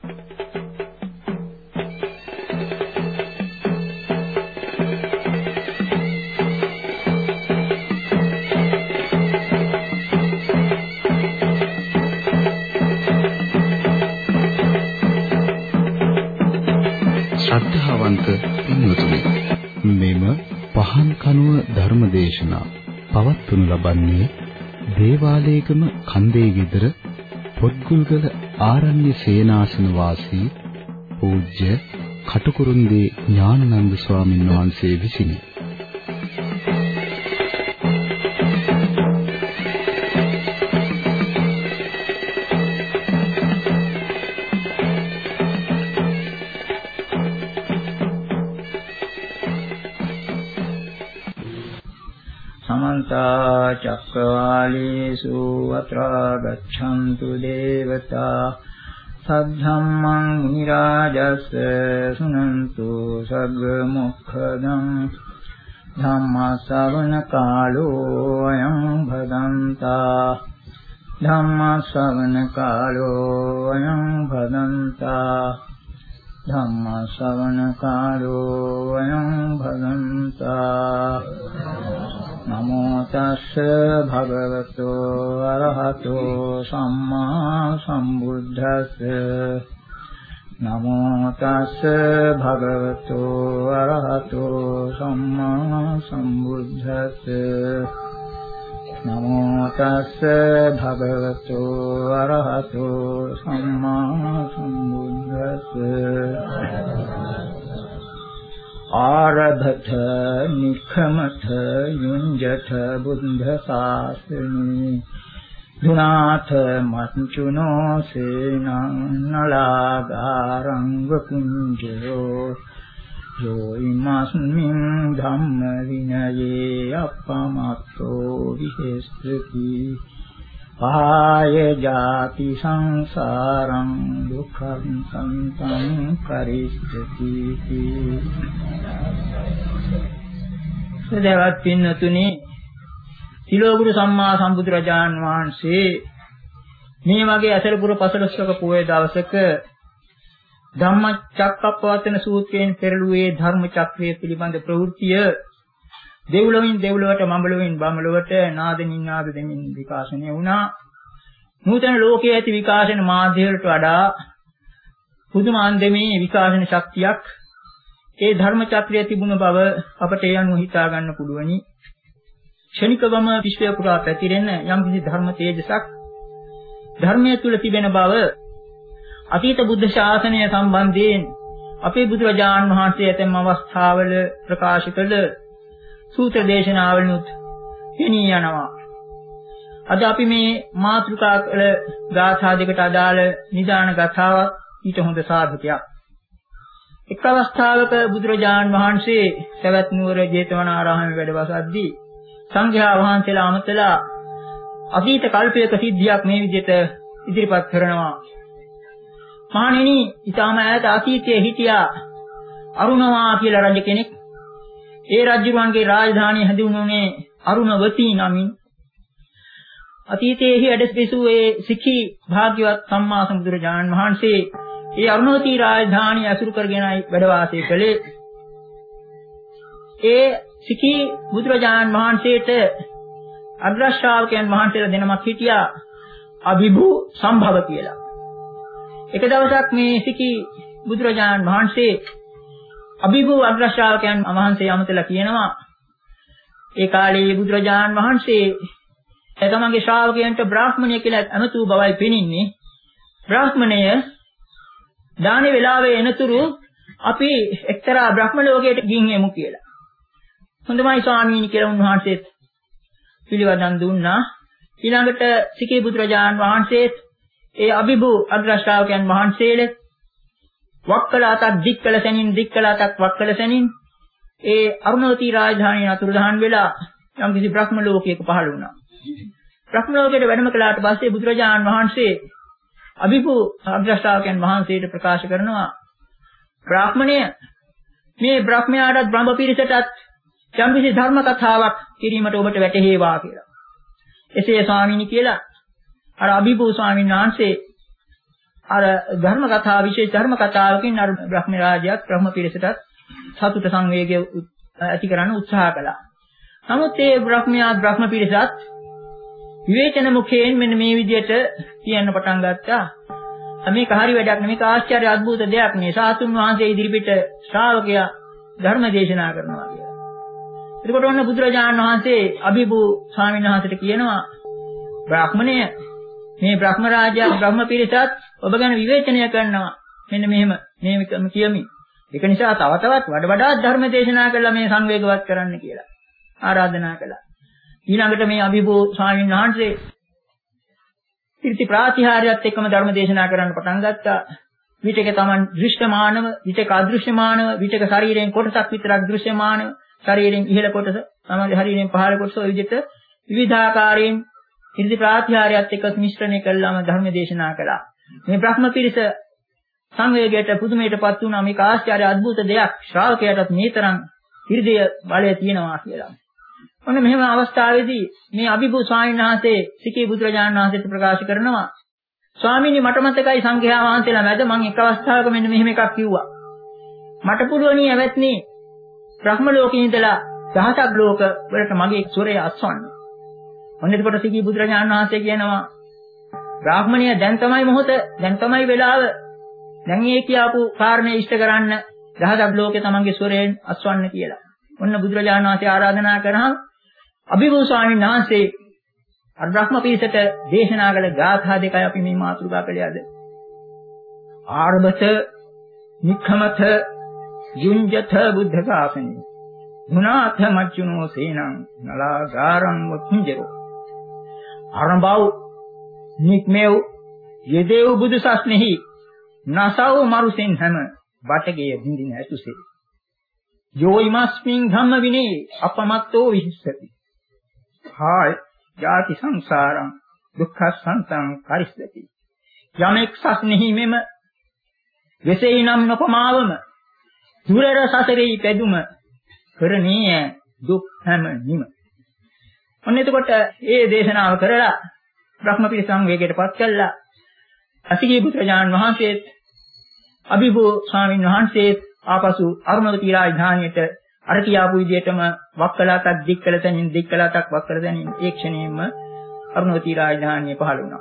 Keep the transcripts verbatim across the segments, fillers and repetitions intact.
ශ්‍රද්ධාවන්ත පින්වතුනි, මෙම පහන් කනුව ධර්මදේශනා පවත්වනු ලබන්නේ දේවාලයේගම කන්දේ ගෙදර පොත්ගුල්ගල ආරණ්‍ය සේනාසන වාසී පූජ්‍ය කටුකුරුන්දී ඥානানন্দ ස්වාමීන් වහන්සේ විසිනි. චක්කවාලේසු අත්‍රා ගච්ඡන්තු දේවතා සද්ධම්මං මුනි රාජස්ස සුනන්තු සග්ග මොක්ඛදං ධම්ම ශ්‍රවණ කාලෝ අයං භදන්තා ධම්ම ශ්‍රවණ කාලෝ අයං භදන්තා ධම්ම ශ්‍රවණ කාලෝ අයං භදන්තා නමෝ තස්ස භගවතු අරහතෝ සම්මා සම්බුද්දස්ස නමෝ තස්ස භගවතු අරහතෝ සම්මා සම්බුද්දස්ස නමෝ තස්ස භගවතු අරහතෝ සම්මා සම්බුද්දස්ස ආරභත නිඛමත යුඤ්ජත බුද්ධ ශාසනේ දුනාත මච්චුනෝ සේනං නලාගාරංග කුංජෝ යෝ ඉමස්මින් ධම්ම විනයේ අපමත්තෝ විහෙස්ති පාය ජාති සංසාරං දුක්ඛං සන්තං කරිස්සති. සදවත් පින්නතුනි, තිලෝගුරු සම්මා සම්බුදුරජාන් වහන්සේ මේ වගේ අසරපුර පසළොස්වක පොහොය දවසක ධම්මචක්කප්පවත්තන සූත්‍රයෙන් පෙරළුවේ ධර්ම චක්‍රය පිළිබඳ ප්‍රවෘත්තිය දෙව්ලොවින් දෙව්ලොවට මඹලොවින් බඹලොවට නාදමින් නාද දෙමින් විකාශනය වුණා. නූතන ලෝකයේ ඇති විකාශන මාධ්‍යවලට වඩා පුදුම අන්දමේ විකාශන ශක්තියක් ඒ ධර්ම චක්‍රයේ තිබුණ බව අපට ඒ අනුව හිතා ගන්න පුළුවනි. ක්ෂණිකවම විශ්වය පුරා පැතිරෙන යම්කිසි ධර්ම තේජසක් ධර්මයේ තුල තිබෙන බව අතීත බුද්ධ ශාසනය සම්බන්ධයෙන් අපේ බුදුරජාණන් වහන්සේ ඇතැම් අවස්ථාවල ප්‍රකාශ කළ සූත්‍ර දේශනාවලුත් පෙනී යනවා. අද අපි මේ මාතෘකා කළ ගාථා දෙකට අදාළ නිදාන ගාථාවක් ඊට හොඳ සාධකයක්. එක් අවස්ථාවක බුදුරජාණන් වහන්සේ සවැත් නුවර ජේතවනාරාමයේ වැඩ වසද්දී සංඝයා වහන්සේලා අමතලා අතීත කල්පයක සිද්ධියක් මේ විදිහට ඉදිරිපත් කරනවා. මහණෙනි, ඊටම ඈත අතීතයේ හිටියා අරුණවා කියලා රජ කෙනෙක්. ඒ රජුන්ගේ රාජධානිය හැදුණුනේ අරුණවතී නමින්. අතීතයේ වැඩ සිටු ඒ සිඛී භාග්‍යවත් සම්මා සම්බුදුරජාණන් වහන්සේ ඒ අරුණවතී රාජධානිය අසුරු කරගෙනයි වැඩ වාසය කළේ. ඒ සිඛී බුදුරජාණන් වහන්සේට අග්‍ර ශ්‍රාවකයන් වහන්සේලා දෙනමක් හිටියා අභිභූ සම්භව කියලා. එක දවසක් මේ සිඛී බුදුරජාණන් වහන්සේ අභිභූ අග්‍ර ශ්‍රාවකයන් වහන්සේ යමතලා කියනවා, ඒ කාලේ බුදුරජාණන් වහන්සේ තමන්ගේ ශ්‍රාවකයන්ට බ්‍රාහ්මණය කියලා අමතු බවයි පෙනින්නේ. බ්‍රාහ්මණය දානේ වෙලාවේ එනතුරු අපි එක්තරා බ්‍රහ්ම ලෝකයට ගින් එමු කියලා. හොඳමයි ස්වාමීනි කියලා උන්වහන්සේත් පිළිවදන් දුන්නා. ඊළඟට සිඛී බුදුරජාණන් වහන්සේත් ඒ අභිභූ අග්‍ර ශ්‍රාවකයන් වහන්සේලෙත් වක්කල අතක් දික්කල සැනින් දික්කල අතක් වක්කල සැනින් ඒ අරුණවතී රාජධානිය අතුරුදහන් වෙලා යම්කිසි බ්‍රහ්ම ලෝකයක පහළ වුණා. බ්‍රහ්ම ලෝකයට වැඩම කළාට පස්සේ බුදුරජාණන් වහන්සේ අභිභූ අග්‍ර ශ්‍රාවකයන් වහන්සේට ප්‍රකාශ කරනවා, බ්‍රාහ්මණය, මේ බ්‍රහ්මයාටත් බ්‍රහ්ම පිරිසටත් යම්කිසි ධර්ම කතාවක් කිරීමට ඔබට වැටහෙවා කියලා. එසේ ස්වාමීනි කියලා අර අභිභූ ස්වාමීන් වහන්සේ අර ධර්ම කතාව විශේෂ ධර්ම කතාවකින් අර බ්‍රහ්ම රාජයාත් බ්‍රහ්ම පිරිසටත් සතුට සංවේගය ඇති කරන්න උත්සාහ කළා. නමුත් ඒ බ්‍රහ්මයා බ්‍රහ්ම පිරිසත් විවේචන මුඛයෙන් මෙන්න මේ විදිහට කියන්න පටන් ගත්තා. මේක හරි වැඩක් නෙමෙයි, මේක ආශ්චර්ය අద్భుත දෙයක් නේ. සාතුන් වහන්සේ ඉදිරිපිට ශ්‍රාවකයා ධර්ම දේශනා කරනවා කියලා. එතකොට ඔන්න බුදුරජාණන් වහන්සේ අභිභූ ස්වාමීන් වහන්සේට කියනවා, බ්‍රාහ්මණය මේ බ්‍රහ්ම රාජයා බ්‍රහ්ම පිරිසත් ඔබ ගැන විවේචනය කරනවා. මෙන්න මෙහෙම මේ කියමි. ඒක නිසා තව තවත් වඩ වඩාත් ධර්ම දේශනා කළා මේ සංවේගවත් කරන්න කියලා ආරාධනා කළා. ඊළඟට මේ අභිභූ ස්වාමීන් වහන්සේ ඉර්ති ප්‍රාතිහාර්යයත් එක්කම ධර්ම දේශනා කරන්න පටන් ගත්තා. විතක තමන් දෘශ්‍යමානව, විතක අදෘශ්‍යමානව, විතක ශරීරයෙන් කොටසක් විතරක් දෘශ්‍යමානව, ශරීරයෙන් ඉහළ කොටස, තමයි ශරීරයෙන් පහළ කොටස ඔය විදිහට විවිධාකාරයෙන් ඉර්ති ප්‍රාතිහාර්යයත් එක්ක මිශ්‍රණය කළාම ධර්ම දේශනා කළා. මේ බ්‍රහ්ම පිරිස සංවේගයට පුදුමයටපත් වුණා. මේක ආශ්චර්ය අద్భుත දෙයක්. ශ්‍රාවකයාටත් මේ තරම් හෘදය බලය තියෙනවා කියලා. ඔන්න මෙහෙම අවස්ථාවේදී මේ අභිභූ ස්වාමීන් වහන්සේ සිකී බුදුරජාණන් වහන්සේට ප්‍රකාශ කරනවා, ස්වාමීනි මට මතකයි සංඝයා වහන්සේලා මැද මම එක් අවස්ථාවක මෙන්න මෙහෙම එකක් කිව්වා. මට පුළුවනි ඇවැත්නි බ්‍රහ්ම ලෝකේ ඉඳලා දහසක් ලෝක වලට මගේ ස්වරය අස්වන්න. ඔන්න එතකොට සිකී බුදුරජාණන් වහන්සේ කියනවා, බ්‍රාහ්මණය දැන් තමයි මොහොත, දැන් තමයි වෙලාව. දැන් මේ කියපු කාරණේ ඉෂ්ට කරන්න දහසක් ලෝකේ තමන්ගේ ස්වරයෙන් අස්වන්න කියලා. ඔන්න බුදුරජාණන් වහන්සේ ආරාධනා කරාම අභිභූ ස්වාමීන් වහන්සේ අර බ්‍රහ්ම පිරිසට දේශනා කළ ගාථා දෙකයි අපි මේ මාතෘකා කළේ අද. ආරභත නික්ඛමත යුඤ්ජත බුද්ධ ශාසනේ මුනාථ මච්චුනෝ සේනං නලාගාරං වකුංජරෝ. ආරම්භව නික්මෙව් යෙදෙව් බුදු සස්නෙහි නසව මරුසෙන් හැම බටගේ බින්දින ඇතුසේ. යෝයිමස්මින් ධම්ම විනේ අපමත්තෝ විහිස්සති. හාය ජාති සංසාරං දුක්ඛසන්තං පරිස්සති. යමෙක් සස්නෙහි මෙම වෙසෙයි නම් නොපමාවම දුරර සසරේ පැදුම කරණීය දුක් හැම නිම. ඔන්න එතකොට මේ දේශනාව කරලා බ්‍රහ්ම පිරිසං වේගයටපත් කළා. අසිකී බුදුරජාණන් වහන්සේත් අභිභූ ස්වාමීන් වහන්සේත් ආපසු අරුණවතී රාජධානියට අර කියාපු විදිහටම වක්කලාතක් දික්කල තැනින් දික්කලාතක් වක්කල තැනින් ඒ ක්ෂණයෙන්ම අරුණවතී රාජධානිය පහළ වුණා.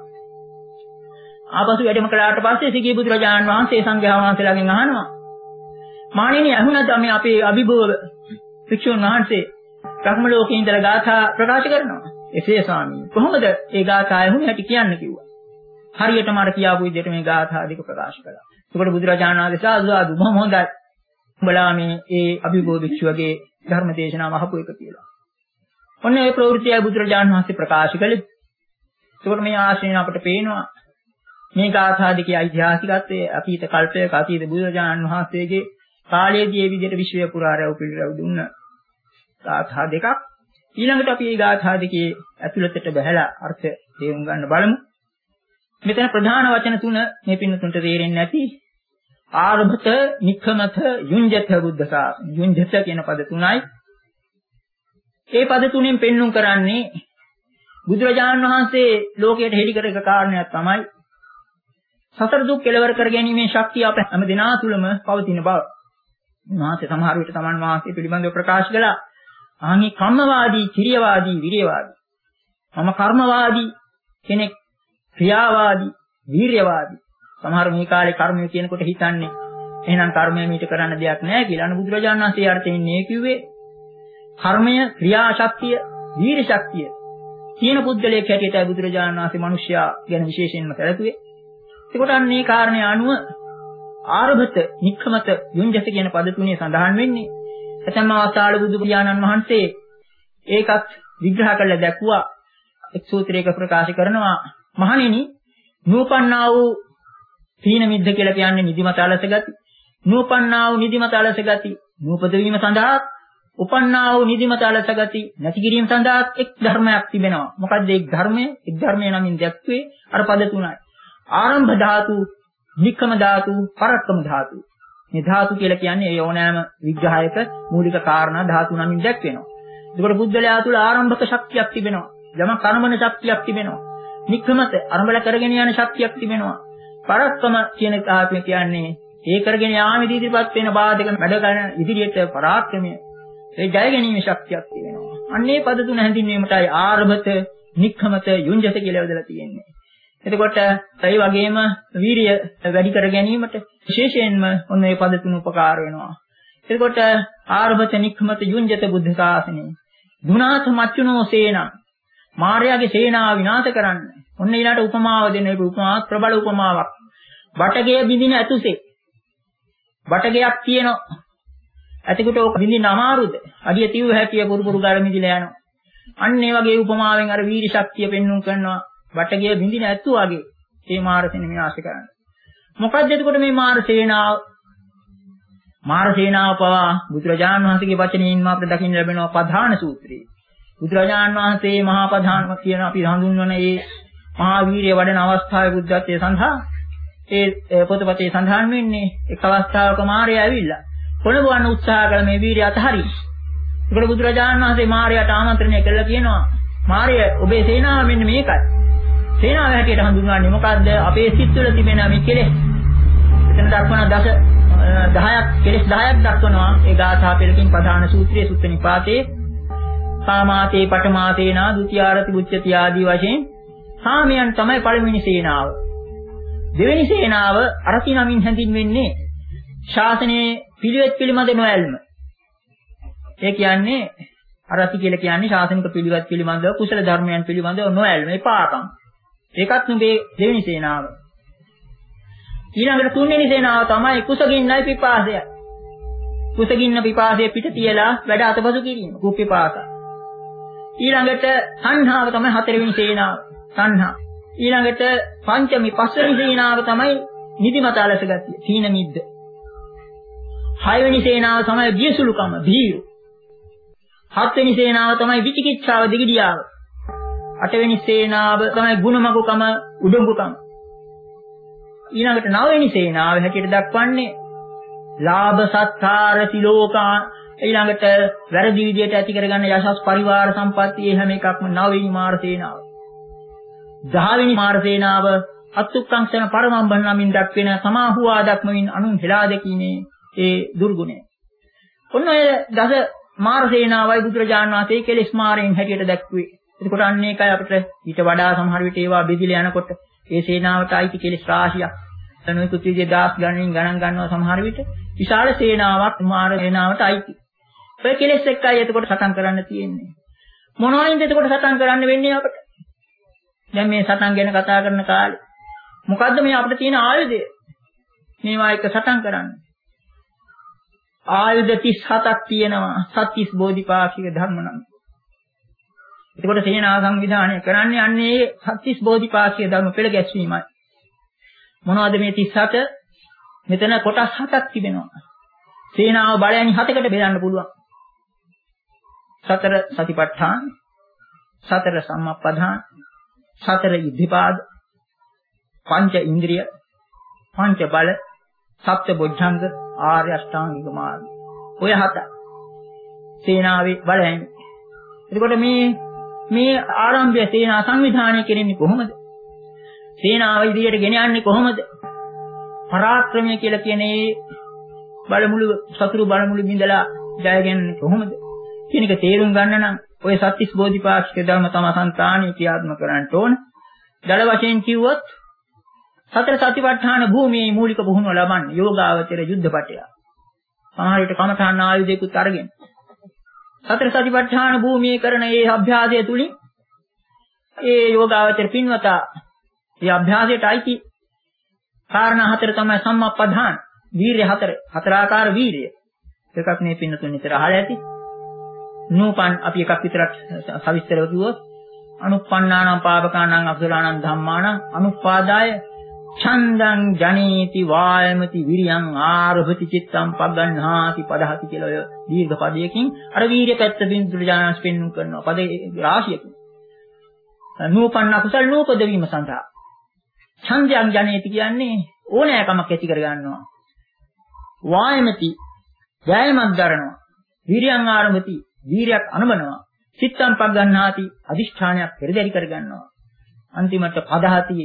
ආපසු වැඩම කළාට පස්සේ සිකී බුදුරජාණන් වහන්සේ සංඝයා වහන්සේලාගෙන් අහනවා, මාණෙනි අහුණද මේ අපේ අභිභව භික්ෂුන් වහන්සේ බ්‍රහ්ම ලෝකේ ඉඳලා ගාථා ප්‍රකාශ කරනවා. එසේ ස්වාමීනි කොහොමද ඒ ගාථා ඇහුනේ හැටි කියන්න කිව්වා. හරියටම අර කියාපු විදිහට මේ ගාථා දෙක ප්‍රකාශ කළා. ඒකට බුදුරජාණන් වහන්සේ සාදු සාදු බොහොම හොඳයි. උඹලා මේ ඒ අභිභව භික්ෂුවගේ ධර්ම දේශනාව අහපු එක කියලා. ඔන්න ඒ ප්‍රවෘත්තිය බුදුරජාණන් වහන්සේ ප්‍රකාශ කළේ. ඒකට මේ ආශ්‍රයෙන් අපට පේනවා මේ ගාථා දෙකේ ඓතිහාසිකත්වයේ අතීත කල්පයක අතීත බුදුරජාණන් වහන්සේගේ කාලයේදී මේ විදිහට විශ්වය පුරා රැව් පිළිරැව් දුන්න ගාථා දෙකක්. ඊළඟට අපි මේ ගාථා දෙකේ ඇතුළතට බහැලා අර්ථ තේරුම් ගන්න බලමු. මෙතන ප්‍රධාන වචන තුන මේ පින්නතුන්ට තේරෙන්නේ නැති. ආරභත, නික්ඛමත, යුඤ්ජත බුද්ධ ශාසන. යුඤ්ජත කියන පද තුනයි. ඒ පද තුනෙන් පෙන්눔 කරන්නේ බුදුරජාණන් වහන්සේ ලෝකයට හෙළි කර එක කාරණයක් තමයි සතර දුක් කෙලවර කර ගැනීමේ ශක්තිය අප හැම දිනා තුළම පවතින බව. උන්වහන්සේ සමහර විට තමන් වහන්සේ පිළිබඳව ප්‍රකාශ කළා. ආනි කම්මවාදී, කිරියවාදී, විරියවාදී. මම කර්මවාදී කෙනෙක්, ක්‍රියාවාදී, වීර්යවාදී. සමහර මේ කාලේ කර්මය කියනකොට හිතන්නේ එහෙනම් කර්මය මීට කරන්න දෙයක් නැහැ කියලා. අනු බුදුරජාණන් වහන්සේ අර්ථයෙන් මේ කිව්වේ කර්මය, ක්‍රියාශක්තිය, වීර්ය ශක්තිය තියෙන පුද්ගලයෙක් හැටියටයි බුදුරජාණන් වහන්සේ මිනිසයා ගැන විශේෂයෙන්ම සැලකුවේ. ඒකට අන්නේ කාරණේ අනුව ආරභත, නික්ඛමත, යුඤ්ජත කියන පද තුනේ සඳහන් වෙන්නේ. එතනම අවතාර බුදු පියාණන් වහන්සේ ඒකත් විග්‍රහ කරලා දැක්ුවා. එක් සූත්‍රයක ප්‍රකාශ කරනවා, මහණෙනි නූපන්නා වූ තීන මිද්ද කියලා කියන්නේ නිදිමත අලස ගති. නූපන්නා වූ නිදිමත අලස ගති නූපද වීම සඳහා උපන්නා වූ නිදිමත අලස ගති නැති කිරීම සඳහා එක් ධර්මයක් තිබෙනවා. මොකද්ද ඒ ධර්මය? එක් ධර්මය නමින් දැක්වේ අර පද තුනයි. ආරම්භ ධාතු, නික්කම ධාතු, පරක්කම ධාතු. මේ ධාතු කියලා කියන්නේ ඒ ඕනෑම විග්‍රහයක මූලික කාරණා ධාතු නමින් දැක්වෙනවා. ඒකට බුද්ධලයා තුළ ආරම්භක ශක්තියක් තිබෙනවා. යම කර්මන ශක්තියක් තිබෙනවා. නික්කමත අරඹල කරගෙන යන ශක්තියක් තිබෙනවා. පරක්කම කියන කාර්යය කියන්නේ ඒ කරගෙන යාමේදී ඉදිරිපත් වෙන බාධක වැඩ කරන ඉදිරියට පරාක්‍රමය ඒ ජය ගැනීම ශක්තියක් තියෙනවා. අන්නේ පද තුන හැඳින්වීමටයි ආරභත, නික්ඛමත, යුඤ්ජත කියලා යොදලා තියෙන්නේ. එතකොට ඒ වගේම වීරිය වැඩි කර ගැනීමට විශේෂයෙන්ම ඔන්න මේ පද තුන උපකාර වෙනවා. එතකොට ආරභත, නික්ඛමත, යුඤ්ජත බුද්ධ ශාසනය. දුනාත මච්චුනෝ සේනං මාර්යාගේ සේනාව විනාශ කරන්න. ඔන්න ඊළාට උපමාව දෙන එක උපමා ප්‍රබල උපමාවක්. බටගේ බිඳින ඇතුසේ. බටගයක් තියෙනවා. ඇතිකට ඕක බින්දින්න අමාරුද? අඩිය තියුව හැකිය පුරු පුරු ගාල මිදිලා යනවා. අන්න ඒ වගේ උපමාවෙන් අර වීරි ශක්තිය පෙන්වුම් කරනවා. බටගිය බින්දින ඇත්තු වගේ මේ මාරසේන විනාශ කරන්න. මොකද්ද එතකොට මේ මාරසේනාව? මාරසේනාව පවා බුදුරජාණන් වහන්සේගේ වචනයෙන් අපිට දකින්න ලැබෙනවා ප්‍රධාන සූත්‍රයේ. බුදුරජාණන් වහන්සේ මහා ප්‍රධානම කියන අපි හඳුන්වන මේ මහා වීරිය වඩන අවස්ථාවේ බුද්ධත්වයේ සඳහා ඒ පොතපතේ සඳහන් වෙන්නේ එක් අවස්ථාවක මාරය ඇවිල්ලා කොළඹවන්න උත්සාහ කළ මේ වීරිය අතහරින්න. ඒකට බුදුරජාණන් වහන්සේ මාරයට ආමන්ත්‍රණය කළා කියනවා මාරය ඔබේ සේනාව මෙන්න මේකයි. සේනාව හැටියට හඳුන්වන්නේ මොකද්ද? අපේ සිත් තුළ තිබෙන මේ කෙලෙස්. එතන දක්වන දස දහයක් කෙලෙස් දහයක් දක්වනවා. ඒ ගාථා පෙළකින් ප්‍රධාන සූත්‍රයේ සුත්ත නිපාතේ කාමාතේ පඨමාතේනා ဒ ුතියාරති උච්චති ආදී වශයෙන් කාමයන් තමයි පළවෙනි සේනාව. දෙවෙනි සේනාව අරති නමින් හැඳින්වෙන්නේ ශාසනයේ පිළිවෙත් පිළිමද නොඇල්ම. ඒ කියන්නේ අරති කියලා කියන්නේ ශාසනික පිළිවෙත් පිළිබඳව කුසල ධර්මයන් පිළිබඳව නොඇල්ම එපාකම්. ඒකත් නුඹේ දෙවෙනි සේනාව. ඊළඟට තුන්වෙනි සේනාව තමයි කුසගින්නයි පිපාසයයි. කුසගින්න පිපාසය පිට තියලා වැඩ අතපසු කිරීම කුප්පිපාස. ඊළඟට සංහාව තමයි හතරවෙනි සේනාව. සංහා. ඊළඟට පංචමි පස්වෙනි සේනාව තමයි නිදිමත අලස ගතිය. තීන මිද්ද. හයවෙනි සේනාව තමයි බියසුලුකම, භීරු. හත්වෙනි සේනාව තමයි විචිකිච්ඡාව, දිගිඩියාව. අටවෙනි සේනාව තමයි ගුණමගුකම, උඩඟුකම. ඊළඟට නවවෙනි සේනාව හැටියට දක්වන්නේ ලාභ සත්කාර තිලෝකා. ඊළඟට වැරදි විදියට ඇති කරගන්න යශස් පරිවාර සම්පත්තිය හැම එකක්ම නවවෙනි මාර සේනාව. දහවෙනි මාර සේනාව අත්ුක්කංශන පරමම්බන් නමින් දක්වන සමාහුවා දක්මමින් අනුන් හෙලා දැකීමේ ඒ දුර්ගුණය. ඔන්න ඔය දස මාර සේනාවයි බුදුරජාණන් වහන්සේ කෙලෙස් මාරෙන් හැටියට දැක්ුවේ. එතකොට අන්න ඒකයි අපිට ඊට වඩා සමහර විට ඒවා බෙදිලා යනකොට ඒ සේනාවට අයිති කෙලෙස් රාශියක් නොයෙකුත් විදිහේ දාස් ගණනින් ගණන් ගන්නවා සමහර විට විශාල සේනාවක් මාර සේනාවට අයිති. ඔය කෙලෙස් එක්කයි එතකොට සටන් කරන්න තියෙන්නේ. මොනවයින්ද එතකොට සටන් කරන්න වෙන්නේ අපිට? දැන් මේ සටන් ගැන කතා කරන කාලේ මොකද්ද මේ අපිට තියෙන ආයුධය? මේවා එක සටන් කරන්න. ආයුධ තිස් හතක් තියෙනවා සත්‍තිස් බෝධිපාක්ෂික ධර්ම නම්. එතකොට සේනා සංවිධානය කරන්නේ අන්නේ සත්‍තිස් බෝධිපාක්ෂික ධර්ම පෙළ ගැස්වීමයි. මොනවද මේ තිස් හත? මෙතන කොටස් හතක් තිබෙනවා. සේනාව බලයන් හතකට බෙදන්න පුළුවන්. සතර සතිපට්ඨාන, සතර සම්මප්පදාන, සතර ඉද්ධිපාද, පංච ඉන්ද්‍රිය, පංච බල, සප්ත බොද්ධංග, ආර්ය අෂ්ටාංගික මාර්ග. ඔය හත සේනාවේ බලයන්. එතකොට මේ මේ ආරම්භය සේනා සංවිධානය කෙරෙන්නේ කොහොමද? සේනාව ඉදිරියට ගෙන යන්නේ කොහොමද? පරාක්‍රමය කියලා කියන්නේ බලමුළු සතුරු බලමුළු බිඳලා ජය ගන්නේ කොහොමද? කියන එක තේරුම් ගන්න නම් ඔය සත්‍තිස් බෝධිපාක්ෂික ධර්ම තම සංකාණී ක්‍රියාත්මක කරන්න ඕන. දල වශයෙන් කිව්වොත් සතර සතිපට්ඨාන භූමියේ මූලික පුහුණුව ලබන්නේ යෝගාවචර යුද්ධපටය. සමහර විට කමඨාන ආයුධයකුත් අරගෙන සතර සතිපට්ඨාන භූමියේ කරන මේ අභ්‍යාසය තුලින් ඒ යෝගාවචර පින්වතා මේ අභ්‍යාසයට අයිති කාරණා හතර තමයි සම්මප්පදාන, වීර්ය හතර, හතරාකාර වීර්ය. එකක් මේ පින්නතුන් විතර අහලා ඇති. නූපන් අපි එකක් විතරක් සවිස්තරව කිව්වොත් අනුප්පන්නානම් පාපකානම් අකුසලානම් ධම්මානම් අනුපාදාය ඡන්දං ජනේති වායමති විරියං ආරභති චිත්තං පග්ගණ්හාති පදහති කියලා ඔය දීර්ඝ පදයකින් අර වීර්ය පැත්ත බින්දුරජානස් පෙන්වුම් කරනවා පද රාශියකින්. නූපන්න අකුසල නූපද වීම සඳහා ඡන්දං ජනේති කියන්නේ ඕනෑකමක් ඇති කර ගන්නවා. වායමති ජයමත් දරනවා. විරියං ආරභති වීර්යයක් අනුබනවා. චිත්තං පග්ගණ්හාති අදිෂ්ඨානයක් පෙරදරි කර ගන්නවා. අන්තිමට පදහති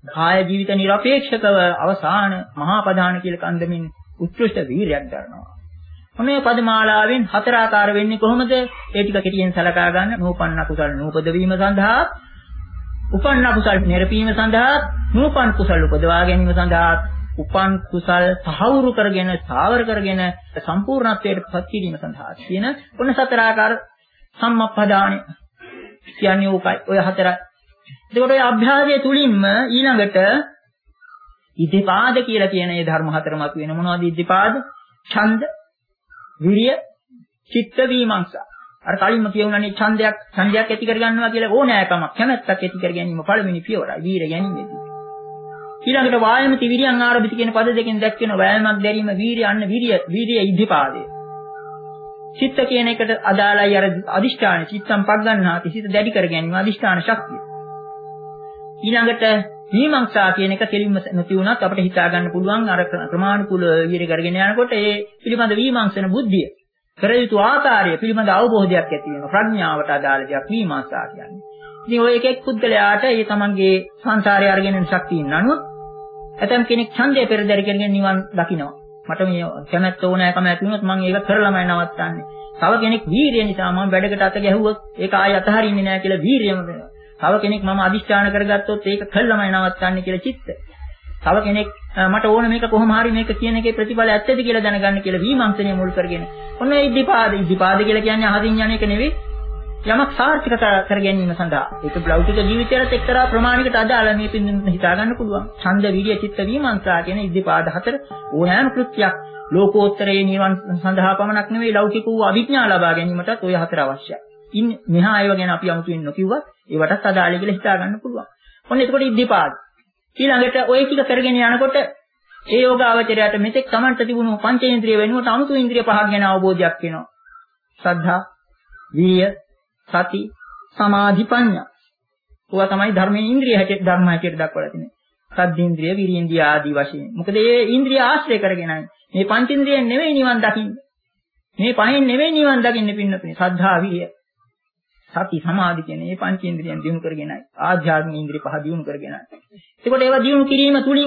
කාය ජීවිත নিরপেক্ষකව අවසාන මහා ප්‍රධාන කියලා කන්දමින් උත්කෘෂ්ඨ වීරයක් දරනවා. මොනේ පදමාලාවෙන් හතර ආකාර වෙන්නේ කොහොමද? ඒ ටික කෙටියෙන් සලකා ගන්න. නූපන්න කුසල නූපද වීම සඳහා, උපන්න කුසල නිරපීම සඳහා, නූපන් කුසල උපදවා ගැනීම සඳහා, උපන් කුසල් සහවුරු කරගෙන, සාවර කරගෙන සම්පූර්ණත්වයට පත් කිරීම සඳහා කියන ඔන්න සතර ආකාර සම්මප්පදානය කියන්නේ ඕකයි. ඔය හතරයි. එතකොට ඔය අභ්‍යාසය තුලින්ම ඊළඟට ඉද්ධිපාද කියලා කියන මේ ධර්ම හතර මත වෙන මොනවද? ඉද්ධිපාද, ඡන්ද, විරිය, චිත්ත, විමර්ශන. අර කලින්ම කියුණානේ ඡන්දයක් ඡන්දයක් ඇති කර ගන්නවා කියලා ඕනෑකමක් කැමැත්තක් ඇති කර ගැනීම පළවෙනි පියවරයි. වීර ගැනීමේදී. ඊළඟට වායමති විරියං ආරභිත කියන පද දෙකෙන් දැක්වෙන වෑයමක් දැරීම වීරිය අන්න විරිය වීරිය ඉද්ධිපාදය. චිත්ත කියන එකට අදාළයි අර අදිෂ්ඨාන චිත්තම් පග්ගන්නාති සිත දැඩි කර ගැනීම අදිෂ්ඨාන ශක්තිය. ඊළඟට විමර්ශා කියන එක කෙලින්ම නැති වුණත් අපිට හිතා ගන්න පුළුවන් අර ක්‍රමානුකූල වීරිය කරගෙන යනකොට ඒ පිළිබඳ විමර්ශන බුද්ධිය කර යුතු ආකාරය පිළිබඳ අවබෝධයක් ඇති වෙනවා. ප්‍රඥාවට අදාළ දෙයක් විමර්ශා කියන්නේ. ඉතින් ඔය එක එක් පුද්ගලයාට ඒ තමන්ගේ සංසාරය අරගෙන යන ශක්තියින් අනුව ඇතම් කෙනෙක් ඡන්දය පෙරදරි කරගෙන නිවන් දකිනවා. මට මේ කැමැත්ත ඕනෑකම ඇති වුණොත් මම ඒක කරලාමයි නවත්තන්නේ. තව කෙනෙක් වීරිය නිසා මම වැඩකට අත ගැහුවොත් ඒක ආයෙ අතහරින්නේ නැහැ කියලා වීරියම වෙනවා. තව කෙනෙක් මම අදිෂ්ඨාන කරගත්තොත් ඒක කළාමයි නවත්තන්නේ කියලා චිත්ත. තව කෙනෙක් මට ඕන මේක කොහොම හරි මේක කියන එකේ ප්‍රතිඵල ඇත්තද කියලා දැනගන්න කියලා විමර්ශනය මුල් කරගෙන. ඔන්න ඒ ඉද්ධිපාද ඉද්ධිපාද කියලා කියන්නේ අහදින් යන එක නෙවෙයි. යමක් සාර්ථක කර ගැනීම සඳහා ඒක ලෞකික ජීවිතයට එක්තරා ප්‍රමාණයකට අදාළ මේ පිළිඳින්න හිතා ගන්න පුළුවන්. ඡන්ද, විරිය, චිත්ත, විමර්ශන කියන ඉද්ධිපාද හතර ඕනෑම කෘත්‍යයක් ලෝකෝත්තරයේ නිවන් සඳහා පමණක් නෙවෙයි ලෞකික වූ අභිඥා ලබා ගැනීමටත් ওই හතර අවශ්‍යයි. ඉන් මෙහා ඒවා ගැන අපි අමුතුවෙන් නොකියුවත් ඒවටත් අදාළයි කියලා හිතා ගන්න පුළුවන්. ඔන්න එතකොට ඉද්ධිපාද. ඊළඟට ওই ටික කරගෙන යනකොට ඒ යෝගාවචරයට මෙතෙක් Tamanට තිබුණු පංචේන්ද්‍රිය වෙනුවට අමුතු ඉන්ද්‍රිය පහක් ගැන අවබෝධයක් වෙනවා. ශ්‍රද්ධා, විරිය, සති, සමාධි, ප්‍රඥා. ඔවා තමයි ධර්මයේ ඉන්ද්‍රිය හැටියට ධර්ම හැටියට දක්වලා තියෙන්නේ. සද්ධින්ද්‍රිය, විරියේන්ද්‍රිය ආදී වශයෙන්. මොකද මේ ඉන්ද්‍රිය ආශ්‍රය කරගෙනයි මේ පංචේන්ද්‍රියෙන් නෙවෙයි නිවන් දකින්නේ. මේ පහෙන් නෙවෙයි නිවන් දකින්නේ පින්නතුනේ. ශ්‍රද්ධා, විරිය, සති, සමාධි කියන මේ පංචේන්ද්‍රියන් දිනු කරගෙනයි ආධ්‍යාත්මික ඉන්ද්‍රිය පහ දිනු කරගෙනයි. ඒකට ඒවා දිනු කිරීම තුලින්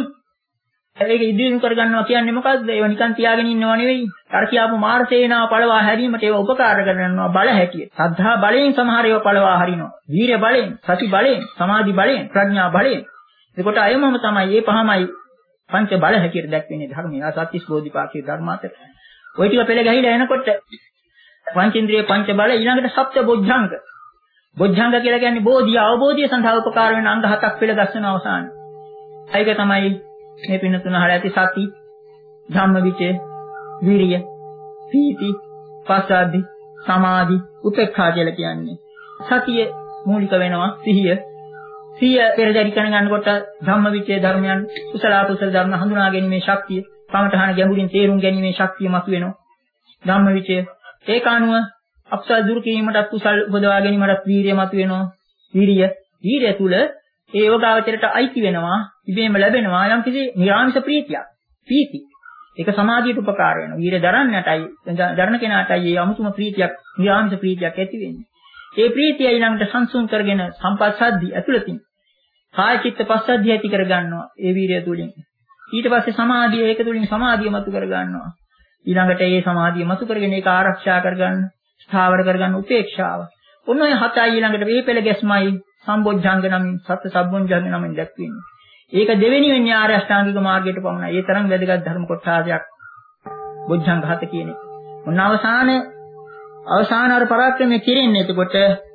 ඒක ඉදිරියට කරගන්නවා කියන්නේ මොකද්ද? ඒවා නිකන් තියාගෙන ඉන්නව නෙවෙයි. අර කියපු මාර්සේනාව පළවා හැරීමට ඒවා උපකාර කරනවා බල හැටියට. සද්ධා බලයෙන් සමහර ඒවා පළවා හරිනවා. වීර්ය බලයෙන්, සති බලයෙන්, සමාධි බලයෙන්, ප්‍රඥා බලයෙන්. ඒකට අයමම තමයි මේ පහමයි පංච බල හැටියට දැක්වෙන්නේ ධර්මයේ. ආ සත්‍තිස් බෝධිපාක්ෂික ධර්ම අතර. ওই ටික පෙළ ගහිලා එනකොට පංචේන්ද්‍රිය පංච බල ඊළඟට සප්ත බොජ්ජංග. බොජ්ජංග කියලා කියන්නේ බෝධිය අවබෝධය සඳහා උපකාර වෙන අංග හතක් පෙළ ගස්සන අවසානයේ. ඒක තමයි මේ පින්න තුන හර ඇති සති, ධම්මවිචේ, විරිය, පීති, පස්සද්ධි, සමාධි, උපේක්ඛා කියලා කියන්නේ. සතිය මූලික වෙනවා සිහිය. සිහිය පෙරදරි කරන ගන්නකොට ධම්මවිචේ ධර්මයන් කුසල අකුසල ධර්ම හඳුනා ගැනීමේ ශක්තිය, කමඨහන ගැඹුරින් තේරුම් ගැනීමේ ශක්තිය මතුවෙනවා. ධම්මවිචේ ඒක අනුව අකුසල දුරු කිරීමට කුසල උපදවා ගැනීමට වීරිය මතුවෙනවා. විරිය, වීරිය තුල ඒ යෝගාවචරයට අයිති වෙනවා, ඉබේම ලැබෙනවා යම් කිසි නිර්ආමිෂ ප්‍රීතියක්. පීති. ඒක සමාධියට උපකාර වෙනවා. වීරිය දරන්නටයි, දරන කෙනාටයි මේ අමුතුම ප්‍රීතියක්, නිර්ආමිෂ ප්‍රීතියක් ඇති වෙන්නේ. ඒ ප්‍රීතිය ඊළඟට සංසුන් කරගෙන සම්පස්සද්ධි ඇතුළතින් කාය චිත්ත පස්සද්ධිය ඇති කර ගන්නවා ඒ වීරිය තුලින්. ඊට පස්සේ සමාධිය ඒක තුලින් සමාධිය මතු කර ගන්නවා. ඊළඟට ඒ සමාධිය මතු කරගෙන ඒක ආරක්ෂා කරගන්න, ස්ථාවර කරගන්න උපේක්ෂාව. ඔන්න ඔය හතයි ඊළඟට මේ පෙළ ගැස්මයි සම්බොජ්ජංග නමින් සත්‍ය සම්බොජ්ජංග නමින් දැක්වෙන්නේ. ඒක දෙවෙනි වෙන්නේ ආර්ය අෂ්ටාංගික මාර්ගයට පමණයි. ඒ තරම් වැදගත් ධර්ම කොටසක් බොජ්ජංග හත කියන්නේ. ඔන්න අවසාන අවසාන අර පරාක්‍රමයේ කිරින්නේ එතකොට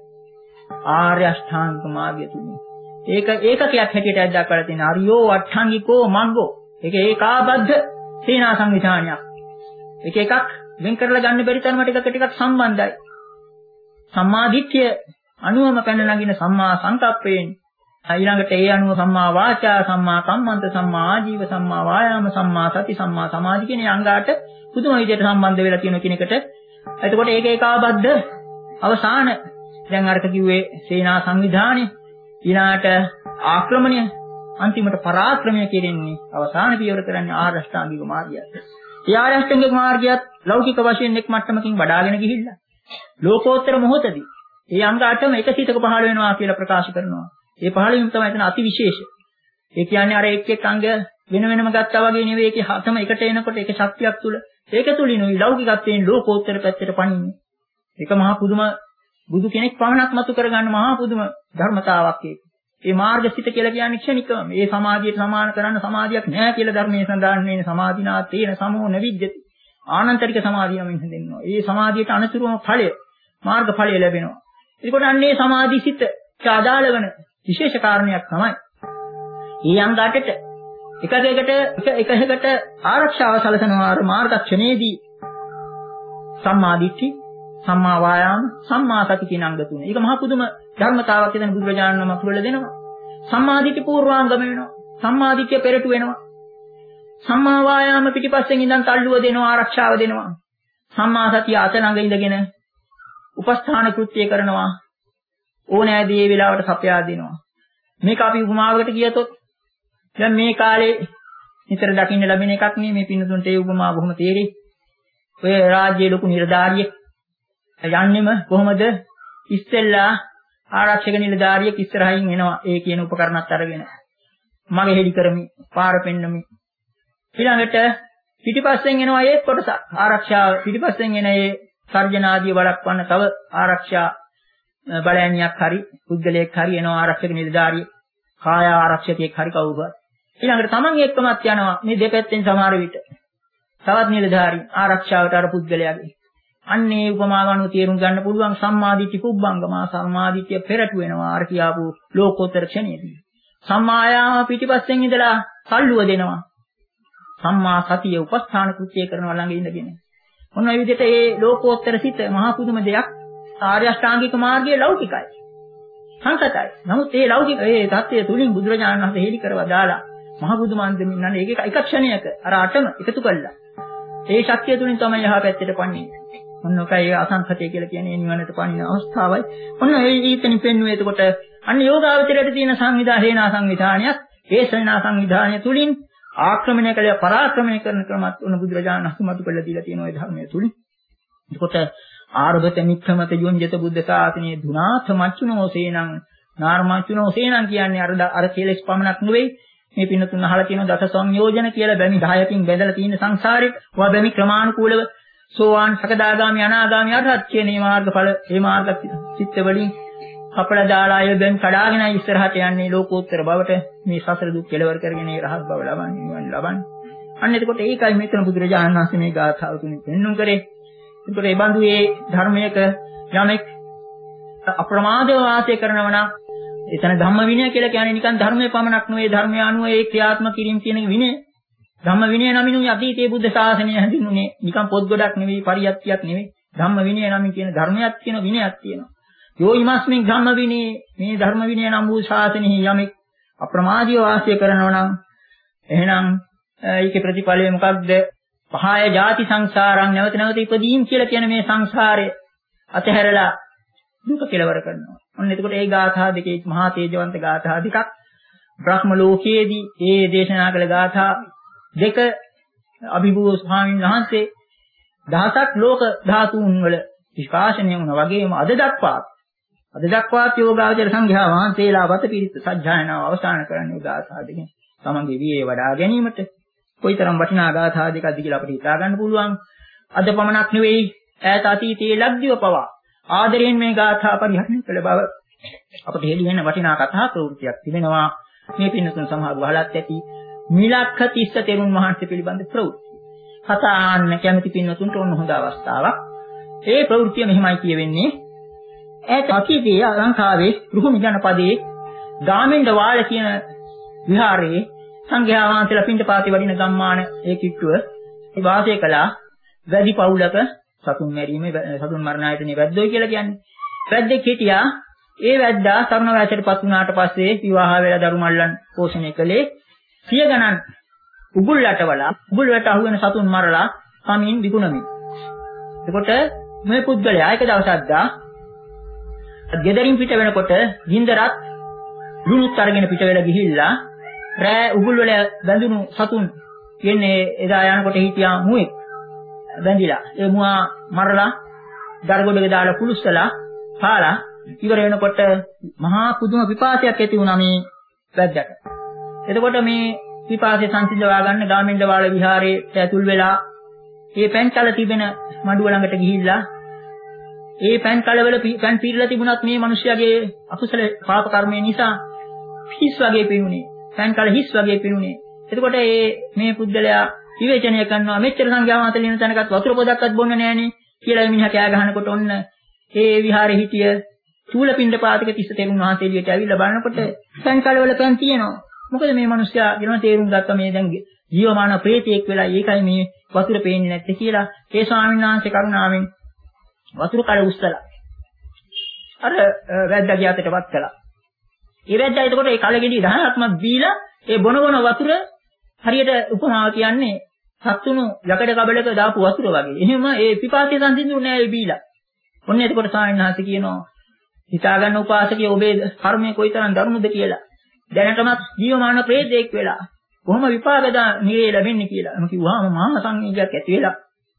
ආර්ය අෂ්ටාංගික මාර්ගය තුනේ. ඒක ඒකකයක් හැටියට දක්වලා තියෙන ආර්යෝ අෂ්ටාංගිකෝ මග්ගෝ. ඒක ඒකාබද්ධ සේනා සංවිධානයක්. එක එකක් වෙන් කරලා ගන්න බැරි තරමට එකක ටිකක් සම්බන්ධයි. සම්මා දිට්ඨිය අනුවම පැන නගින සම්මා සංකප්පයෙන් ඊළඟට ඒ අනුව සම්මා වාචා, සම්මා කම්මන්ත, සම්මා ආජීව, සම්මා වායාම, සම්මා සති, සම්මා සමාධි කියන අංගාට පුදුම විදිහට සම්බන්ධ වෙලා තියෙන කෙනෙකුට. එතකොට ඒක ඒකාබද්ධ අවසාන දැන් අරක කිව්වේ සේනා සංවිධානය, ඊළාට ආක්‍රමණය, අන්තිමට පරාක්‍රමය කෙරෙන්නේ අවසාන පියවර කරන්නේ ආර්ය අෂ්ටාංගික මාර්ගයත්. ඒ ආර්ය අෂ්ටාංගික මාර්ගයත් ලෞකික වශයෙන් එක් මට්ටමකින් වඩාගෙන ගිහිල්ලා ලෝකෝත්තර මොහොතදී ඒ අංග අටම එක සිතක පහළ වෙනවා කියලා ප්‍රකාශ කරනවා. ඒ පහළ වීම තමයි එතන අති විශේෂ. ඒ කියන්නේ අර එක් එක් අංග වෙන වෙනම ගත්තා වගේ නෙවෙයි ඒකේ හතම එකට එනකොට ඒක ශක්තියක් තුල ඒක තුලිනුයි ලෞකිකත්වයෙන් ලෝකෝත්තර පැත්තට පණින්නේ. ඒක මහා පුදුම බුදු කෙනෙක් පමණක් මතු කරගන්න මහා පුදුම ධර්මතාවක් ඒක. මේ මාර්ගසිත කියලා කියන්නේ ක්ෂණිකව මේ සමාධියට සමාන කරන්න සමාධියක් නැහැ කියලා ධර්මයේ සඳහන් වෙන සමාධිනා තේන සමෝ නවිද්‍යති. ආනන්තරික සමාධියම හින්දෙන්නවා. මේ සමාධියට අනුතුරුම ඵලය මාර්ග ඵලය ලැබෙනවා. ඒකට අන්නේ සමාධිසිත ආදාළ වෙන විශේෂ කාරණයක් තමයි. ඊ අංගාටට එක දෙයකට එක එකකට ආරක්ෂාව සැලසෙනවා අර මාර්ගක්ෂණයේදී සම්මා දිට්ඨි සම්මා වායාම සම්මා සති කියන අංග තුන. ඒක මහ පුදුම ධර්මතාවක් කියන බුදුරජාණන් වහන්සේ අපුරල දෙනවා. සම්මා දිට්ඨි පූර්වාංගම වෙනවා. සම්මා දිට්ඨිය පෙරට වෙනවා. සම්මා වායාම පිටිපස්සෙන් ඉඳන් තල්ලුව දෙනවා ආරක්ෂාව දෙනවා. සම්මා සතිය අත ළඟ ඉඳගෙන උපස්ථාන කෘත්‍ය කරනවා. ඕනෑදී ඒ වෙලාවට සපයා දෙනවා. මේක අපි උපමාවකට කියතොත් දැන් මේ කාලේ නිතර දකින්න ලැබෙන එකක් නේ මේ පින්නතුන්ට ඒ උපමා බොහොම තේරෙයි. ඔය රාජ්‍යයේ ලොකු නිලධාරියෙක් යන්නෙම කොහොමද ඉස්සෙල්ලා ආරක්ෂක නිලධාරියෙක් ඉස්සරහින් එනවා ඒ කියන උපකරණත් අරගෙන මගේ හෙලි කරමි පාර පෙන්නමි ඊළඟට පිටිපස්සෙන් එනවා ඒ කොටස ආරක්ෂාව පිටිපස්සෙන් එන ඒ සර්ජනාදී බලක්වන්න තව ආරක්ෂා බලයන්යක් හරි පුද්ගලයෙක් හරි එනවා ආරක්ෂක නිලධාරියෙක් කාය ආරක්ෂකයෙක් හරි කවුරුහරි ඊළඟට තමන් එක්කමත් යනවා මේ දෙපැත්තෙන් සමහර විට තවත් නිලධාරි ආරක්ෂාවට අර පුද්ගලයාගේ අන්නේ උපමාවano තේරුම් ගන්න පුළුවන් සම්මාදිට්ඨි කුබ්බංගමා සම්මාදිට්ඨිය පෙරට වෙනවා අර කියාපු ලෝකෝත්තර ක්ෂණයේදී සම්මායාම පිටිපස්සෙන් ඉඳලා සල්ලුව දෙනවා සම්මා සතිය උපස්ථාන කෘත්‍ය කරනවා ළඟ ඉඳගෙන මොන විදිහට මේ ලෝකෝත්තර සිත මහා පුදුම දෙයක් ආර්ය අෂ්ටාංගික මාර්ගයේ ලෞකිකයි සංකතයි නමුත් මේ ලෞකික මේ தත්ත්වය තුලින් බුදුරජාණන් වහන්සේ හෙළි කරව දාලා මහා බුදුමන්දමින් නන්නේ ඒක එක ක්ෂණයක අර අටම එකතු කළා ඒ ශක්තිය තුලින් තමයි යහ පැත්තට පන්නේ ඔන්න ඔකයි අසංකතය කියලා කියන්නේ නිවනට පණින අවස්ථාවයි. ඔන්න ඒ ඊතනින් පෙන්වුවේ එතකොට අන්න යෝගාවචරයට තියෙන සංවිධා හේනා සංවිධානයත් ඒ සේනා සංවිධානය තුලින් ආක්‍රමණය කළ පරාක්‍රමණය කරන ක්‍රමත් ඔන්න බුදුරජාණන් වහන්සේ මතු කළ දීලා තියෙන ওই ධර්මයේ තුලින්. එතකොට ආරභත මික්‍රමත යොන්ජත බුද්ධ ශාසනයේ දුනාත මච්චුනෝ සේනං නාර්මච්චුනෝ සේනං කියන්නේ අර අර කෙලෙස් පමණක් නෙවෙයි මේ පින්න තුන අහලා තියෙන දස සංයෝජන කියලා බැමි දහයකින් බෙදලා තියෙන සංසාරේ ඔය බැමි ක්‍රමානුකූලව සෝවාන් සකදාගාමි අනාගාමි අරහත් කියන මේ මාර්ගඵල මේ මාර්ග චිත්ත වලින් අපල දාලා අය දැන් කඩාගෙන ඉස්සරහට යන්නේ ලෝකෝත්තර බවට මේ සසර දුක් කෙලවර කරගෙන ඒ රහත් බව ලබන්නේ නිවන් ලබන්නේ. අන්න එතකොට ඒකයි මෙතන බුදුරජාණන් වහන්සේ මේ ගාථාව තුලින් පෙන්වුම් කරේ. එතකොට මේ බඳු මේ ධර්මයක යමෙක් අප්‍රමාදව වාසය කරනවා නම් එතන ධම්ම විනය කියලා කියන්නේ නිකන් ධර්මයේ පමණක් නෙවෙයි ධර්මය අනුව ඒ ක්‍රියාත්මක කිරීම කියන විනය. ධම්ම විනය නමිනුයි අතීතයේ බුද්ධ ශාසනය හැඳින්වුනේ නිකන් පොත් ගොඩක් නෙවෙයි පරියත්තියක් නෙවෙයි ධම්ම විනය නමින් කියන ධර්මයක් කියන විනයක් තියෙනවා. යෝයිමස්මින් ධම්ම විනය මේ ධර්ම විනය නම් වූ ශාසනයෙහි යමෙක් අප්‍රමාදීව වාසය කරනවා නම් එහෙනම් ඒකේ ප්‍රතිඵලය මොකක්ද? පහය ಜಾති සංසාරං නැවත නැවත ඉපදීම් කියලා කියන මේ සංසාරය අතහැරලා දුක කෙලවර කරනවා. ඔන්න එතකොට ඒ ගාථා දෙකේ මහා තේජවන්ත ගාථා දෙකක් බ්‍රහ්ම ලෝකයේදී ඒ දේශනා කළ ගාථා දෙක අභිභූත ස්වාමීන් වහන්සේ දහසක් ලෝක ධාතුන් වල විකාශනය වුණා වගේම අද දක්වාත් අද දක්වාත් යෝගාචර සංඝයා වහන්සේලා වත පිරිත් සජ්ජායනාව අවසන් කරන්නේ ගාථා දෙකෙන්. තමන්ගේ වියේ වඩා ගැනීමට කොයිතරම් වටිනා ගාථා දෙකක්ද කියලා අපිට හිතා ගන්න පුළුවන්. අද පමණක් නෙවෙයි ඈත අතීතයේ ලක්දිව පවා ආදරයෙන් මේ ගාථා පරිහරණය කළ බව අපිට හෙළි වෙන වටිනා කතා ප්‍රවෘත්තියක් තිබෙනවා. මේ පින්නතුන් සමහර වහලත් ඇති මිලක්ඛ තිස්ස තෙරුන් වහන්සේ පිළිබඳ ප්‍රවෘත්ති. කතාන්න කැමති පින්නතුන්ට ඕන හොඳ අවස්ථාවක්. ඒ ප්‍රවෘත්තිය මෙහිමයි කියවෙන්නේ. ඈත අතීතයේ ලංකාවේ රුහුණු ජනපදයේ ගාමින්ද වාල කියන විහාරයේ සංඝයා වහන්සේලා පින්ඩපාතේ වඩින ගම්මාන ඒ කිට්ටුව ඒ වාසය කළා. වැඩි පවුලක සතුන් මැරීමේ සතුන් මරණ ආයතනයේ වැද්දෝයි කියලා කියන්නේ. වැද්දෙක් හිටියා. ඒ වැද්දා තරුණ වයසටපත් වුණාට පස්සේ විවාහ වෙලා දරු මල්ලන් පෝෂණය කළේ සිය ගණන් උගුල් රටවලා උගුල් රට අහුවෙන සතුන් මරලා සමින් විකුණමින්. එතකොට මේ පුද්ගලයා එක දවසක් දා ගෙදරින් පිට වෙනකොට ගින්දරත් ලුණුත් අරගෙන පිට වෙලා ගිහිල්ලා රෑ උගුල් වල බැඳුණු සතුන් කියන්නේ එදා යනකොට හිටියා මුවෙක් බැඳිලා ඒ මුවා මරලා දරගොඩක දාලා කුළුස්සලා කාලා ඉවර වෙනකොට මහා පුදුම විපාකයක් ඇති වුණා මේ වැද්දට. එතකොට මේ පිපාසය සංසිඳවා ගන්න ගාමිණ්ඩවාල විහාරයට ඇතුල් වෙලා ඒ පෑන් කල තිබෙන මඩුව ළඟට ගිහිල්ලා ඒ පෑන් කලවල පෑන් පීරලා තිබුණත් මේ මිනිස්යාගේ අකුසල පාප කර්මය නිසා හිස් වගේ පෙනුනේ. පෑන් කල හිස් වගේ පෙනුනේ. එතකොට මේ මේ පුද්ගලයා විවේචනය කරනවා මෙච්චර සංඝයා වහන්සේ ලියන තැනකත් වතුර පොදක්වත් බොන්නේ නැහනේ කියලා මිනිහා කෑ ගහනකොට ඔන්න ඒ විහාරේ හිටිය චූලපිණ්ඩ පාතික තිස්ස තෙරුන් වහන්සේ එළියට ඇවිල්ලා බලනකොට පෑන් කලවල පෑන් තියෙනවා. මොකද මේ මිනිස්සයා ගෙනම තේරුම් ගත්තා මේ දැන් ජීවමාන ප්‍රේතයෙක් වෙලා ඒකයි මේ වතුර පේන්නේ නැත්තේ කියලා ඒ ස්වාමීන් වහන්සේ කරුණාවෙන් වතුර කඩ උස්සලා අර වැද්දාගේ අතට වත් කළා. ඒ වැද්දා එතකොට ඒ කලගෙඩි දහයක්ම දීලා ඒ බොන බොන වතුර හරියට උපමාව කියන්නේ සත්තුණු යකඩ කබලක දාපු වතුර වගේ. එහෙම ඒ පිපාසය සංසිඳුනේ නැහැ ඒ බීලා. ඔන්න එතකොට ස්වාමීන් වහන්සේ කියනවා හිතාගන්න උපාසකයේ ඔබේ කර්මය කොයිතරම් දරුණුද කියලා. දැනටමත් ජීවමාන ප්‍රේතයෙක් වෙලා කොහොම විපාකදා නිරේ ලැබෙන්නේ කියලා. මම කිව්වාම මහා සංවේගයක් ඇති වෙලා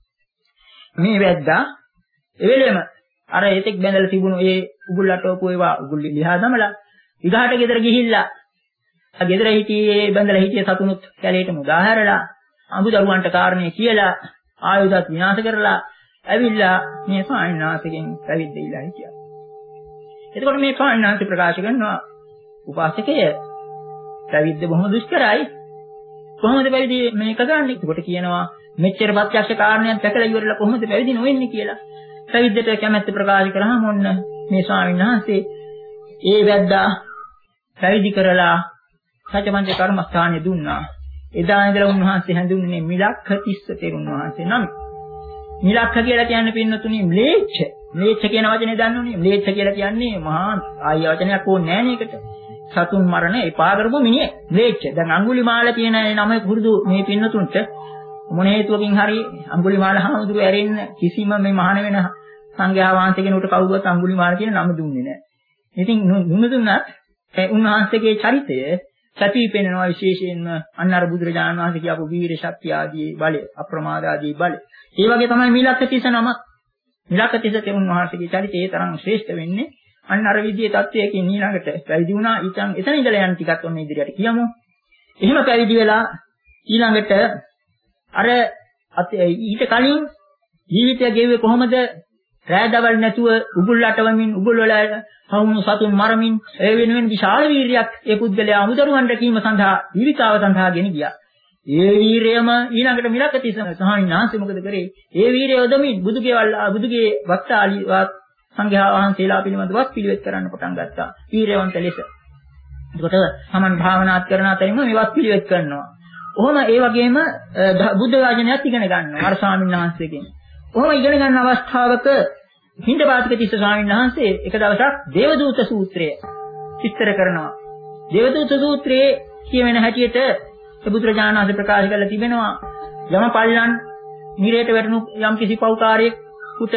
මේ වැද්දා එවෙලෙම අර එතෙක් බැඳලා තිබුණු ඒ උගුල්ලට ඔපු ඒවා උගුල් ලිහා දමලා ඊගාට ගෙදර ගිහිල්ලා ආ ගෙදර හිටියේ බැඳලා හිටියේ සතුනුත් කැලේට මුදා හැරලා අඹදරුවන්ට කාරණේ කියලා ආයුධත් විනාශ කරලා ඇවිල්ලා මේ සායනාසයෙන් පැවිද්දෙයිලා හිටියා. එතකොට මේ සායනාස ප්‍රකාශ කරනවා උපාසකය පැවිද්ද බොහොම දුෂ්කරයි. කොහොමද පැවිදි මේක ගන්න? ඒකට කියනවා මෙච්චර ප්‍රත්‍යක්ෂ කාරණයක් දැකලා ඉවරලා කොහොමද පැවිදි නොවෙන්නේ කියලා. පැවිද්දට කැමැත්ත ප්‍රකාශ කරාම ඔන්න මේ ස්වාමීන් වහන්සේ ඒ වැද්දා පැවිදි කරලා සත්‍යමන්ත කර්මස්ථානෙ දුන්නා. එදා ඉඳලා උන්වහන්සේ හැඳුන්වන්නේ මිලක්ඛ තිස්ස තෙරුන් වහන්සේ නම්. මිලක්ඛ කියලා කියන්නේ පින්නතුනි ම්ලේච්ඡ. ම්ලේච්ඡ කියන වචනේ දන්නෝනේ. ම්ලේච්ඡ කියලා කියන්නේ මහා ආය වචනයක් ඕනේ නැහැ නේකට. සතුන් මරණ එපා කරපු මිනිහෙක්. ම්ලේච්ඡ. දැන් අඟුලිමාල කියන නම පුරුදු මේ පින්නතුන්ට මොන හේතුවකින් හරි අඟුලිමාල හාමුදුරුව ඇරෙන්න කිසිම මේ මහාන වෙන සංඝයා වහන්සේ කෙනෙකුට කවුරුවත් අඟුලිමාල කියන නම දුන්නේ නැහැ. ඉතින් නුනුදුන්නත් උන්වහන්සේගේ චරිතය සැපී පෙනෙනවා විශේෂයෙන්ම අන්න අර බුදුරජාණන් වහන්සේ කියපු වීර ශක්තිය ආදී බලය අප්‍රමාද ආදී බලය. ඒ වගේ තමයි මිලක්ඛ තිස්ස නම. මිලක්ඛ තිස්ස තෙරුන් වහන්සේගේ චරිතය ඒ තරම් ශ්‍රේෂ්ඨ වෙන්නේ අන්න අර විදිහේ தත්වයකින් ඊළඟට පැවිදි වුණා. ඊටන් එතන ඉඳලා යන ටිකක් ඔන්න ඉදිරියට කියමු. එහෙම පැවිදි වෙලා ඊළඟට අර ඊට කලින් ජීවිතය ගෙවුවේ කොහොමද? රැඳවල් නැතුව උගුල් අටවමින් උගුල් වල හවුණු සතුන් මරමින් ඒ වෙනුවෙන් විශාල වීරියක් ඒ පුද්ගලයා අමුදරුවන්ට කීම සඳහා ජීවිතාව සඳහා ගෙන ගියා. ඒ වීරයම ඊළඟට මිලක්ඛ තිස්ස සහායින් ආංශේ මොකද කරේ? ඒ වීරය යොදමින් බුදුගේවල් බුදුගේ වක්තාලි සංඝයා වහන්සේලා පිළිබඳ වත් පිළිවෙත් කරන්න පටන් ගත්තා. වීරයවන්ත ලෙස. ඒකට සමන් භාවනාත් කරන අතරින්ම මේවත් පිළිවෙත් කරනවා. ඔහොම ඒ වගේම බුද්ධ වාචනයත් ඉගෙන ගන්නවා අර ස්වාමීන් වහන්සේගෙන්. ඔහොම ඉගෙන ගන්න අවස්ථාවක හිඳපාතික තිස්ස ස්වාමීන් වහන්සේ එක දවසක් දේවදූත සූත්‍රය විස්තර කරනවා. දේවදූත සූත්‍රයේ කියවෙන හැටියට බුදුරජාණන් වහන්සේ ප්‍රකාශ කරලා තිබෙනවා යමපල්ලන් නිරේට වැටුණු යම් කිසි පෞකාරයෙකුට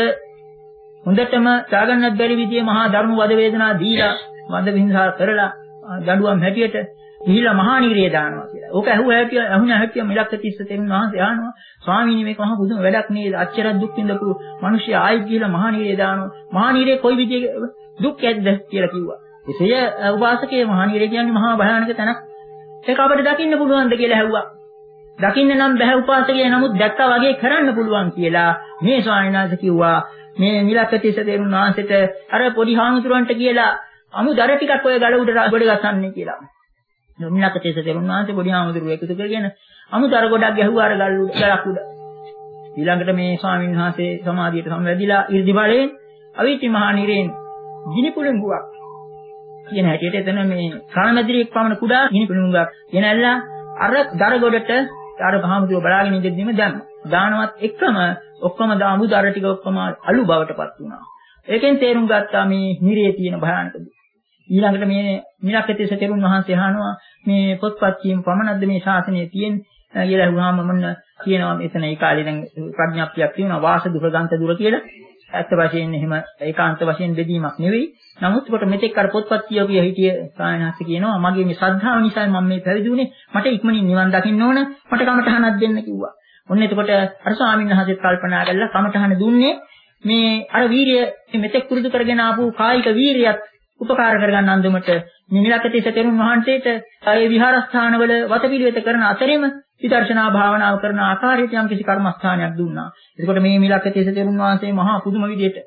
හොඳටම ත්‍යාගන්නත් බැරි විදිහේ මහා ධර්ම වද වේදනා දීලා වද විහිංසා කරලා දඬුවම් හැටියට ගිහිලා මහා නිරේ දානවා කියලා. ඕක ඇහුව හැටිය අහුණ හැටිය මිලක්ඛ තිස්ස තෙරුන් වහන්සේ අහනවා ස්වාමීනි මේක මහා බුදුම වැඩක් නේද? අච්චර දුක් විඳපු මිනිස්සු ආයි ගිහිලා මහා නිරේ දානවා. මහා නිරේ කොයි විදිහේ දුක් ඇද්ද කියලා කිව්වා. එසේය උපාසකේ මහා නිරේ කියන්නේ මහා භයානක තැනක්. ඒක අපිට දකින්න පුළුවන්ද කියලා ඇහුවා. දකින්න නම් බෑ උපාසකේ. නමුත් දැක්කා වගේ කරන්න පුළුවන් කියලා මේ ස්වාමීන් වහන්සේ කිව්වා. මේ මිලක්ඛ තිස්ස තෙරුන් වහන්සේට අර පොඩි හාමුදුරන්ට කියලා අමුදර ටිකක් ඔය ගල උඩ ගොඩ ගසන්නේ කියලා. මිලක්ඛ තිස්ස තෙරුන් වහන්සේ පොඩි හාමුදුරුවෝ එකතු කරගෙන අමුදර ගොඩක් ගැහුවා අර ගල් උඩ ගලක් උඩ. ඊළඟට මේ ස්වාමීන් වහන්සේ සමාධියට සම්වැදිලා 이르දි බලයෙන් අවීචි මහා නිරේන් ගිනි පුළඟුවක් කියන හැටියට එතන මේ කණමැදිරියක් පමණ කුඩා ගිනි පුළඟුවක් ගෙනල්ලා අර දර ගොඩට අර හාමුදුරුවෝ බලාගෙන ඉඳිද්දිම දැම්මා. දානවත් එකම ඔක්කොම දාමු දර ටික ඔක්කොම අලු බවටපත් වුණා. ඒකෙන් තේරුම් ගත්තා මේ නිරේ තියෙන භයානක දේ. ඊළඟට මේ මිලක්ඛ තිස්ස තෙරුන් වහන්සේ අහනවා මේ පොත්පත් කියමු පමණක්ද මේ ශාසනයේ තියෙන්නේ කියලා අහුවාම මොන්න කියනවා මෙතන ඒ කාලේ දැන් ප්‍රඥාප්තියක් තියෙනවා වාස දුර ගන්ත දුර කියලා. ඇත්ත වශයෙන්ම එහෙම ඒකාන්ත වශයෙන් බෙදීමක් නෙවෙයි. නමුත් කොට මෙතෙක් අර පොත්පත් කියවිය හිටිය සායනහස කියනවා මගේ මේ ශ්‍රද්ධාව නිසා මම මේ පැවිදි වුණේ. මට ඉක්මනින් නිවන් දකින්න ඕන. මට කමඨහනක් දෙන්න කිව්වා. ඔන්න එතකොට අර ස්වාමීන් වහන්සේත් කල්පනා කළා කමඨහන දුන්නේ මේ අර වීරිය මෙතෙක් පුරුදු කරගෙන ආපු කායික වීරියත් උපකාර කරගන්න අන්දමට මිනිලක්කතිස්ස තෙරුන් වහන්සේට ඒ විහාරස්ථානවල වතපිළිවෙත කරන අතරෙම විදර්ශනා භාවනාව කරන ආකාරයට යම් කිසි කර්මස්ථානයක් දුන්නා. එතකොට මේ මිනිලක්කතිස්ස තෙරුන් වහන්සේ මහා පුදුම විදියට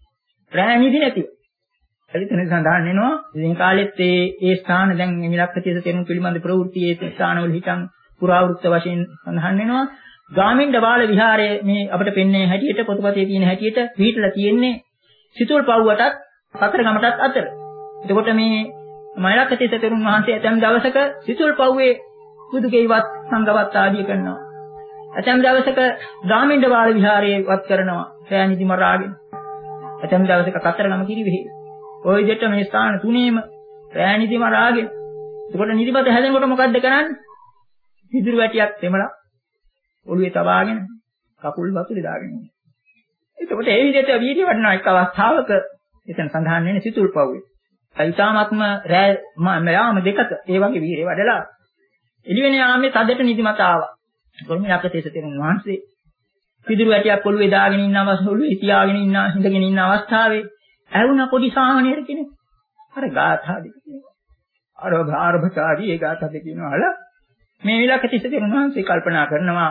රැ නිදි නැතිව එතන සඳහන් වෙනවා. ඉතින් කාලෙත් ඒ ඒ ස්ථාන දැන් මිනිලක්කතිස්ස තෙරුන් පිළිබඳ ප්‍රවෘත්ති ඒ ස්ථානවල හිටන් පුරාවෘත්ත වශයෙන් සඳහන් වෙනවා. ගාමිණ්ඩ බාල විහාරය මේ අපිට පෙන්වන්නේ හැටියට පොතපතේ තියෙන හැටියට පිටලා තියෙන්නේ සිතුල් පව්වටත් කතරගමටත් අතර. එතකොට මේ මයිලක්කතිස්ස තෙරුන් වහන්සේ ඇතැම් දවසක සිතුල් පව්වේ බුදුකේවත් සංගවත් ආදිය කරනවා. ඇතැම් දවසක ගාමිණ්ඩ බාල විහාරයේ වත් කරනවා. සෑනිදි මරාගෙන. ඇතැම් දවසක කතරගම කිරිවෙහි. ওই දෙට මේ ස්ථාන තුනේම සෑනිදි මරාගෙන. එතකොට නිදිමත හැදෙනකොට මොකද්ද කරන්නේ? පිදුරු වැටියක් තෙමලා ඔළුවේ තබාගෙන කකුල් වතුලේ දාගෙන ඉන්නේ. එතකොට ඒ විදිහට වීර්ය වඩන එක් අවස්ථාවක එතන සඳහන් වෙන්නේ සිතුල් පව්වේ. ඊටාත්ම රෑ යාම දෙකක ඒ වගේ වීර්ය වඩලා එළිවෙන යාමේ තදට නිදිමත ආවා. කොල්මිලක්කතිස්ස තෙරුන් වහන්සේ පිදුරු වැටියක් ඔළුවේ දාගෙන ඉන්න අවස්ථාවේ ඔළුවේ තියාගෙන ඉන්න හිඳගෙන ඉන්න අවස්ථාවේ ඇහුණ පොඩි සාමණේර කෙනෙක් අර ගාථා දෙක කියනවා. අර ගාර්භකාරී ඒ ගාථා දෙක කියනවාල මේ විලක්කතිස්ස තෙරුන් වහන්සේ කල්පනා කරනවා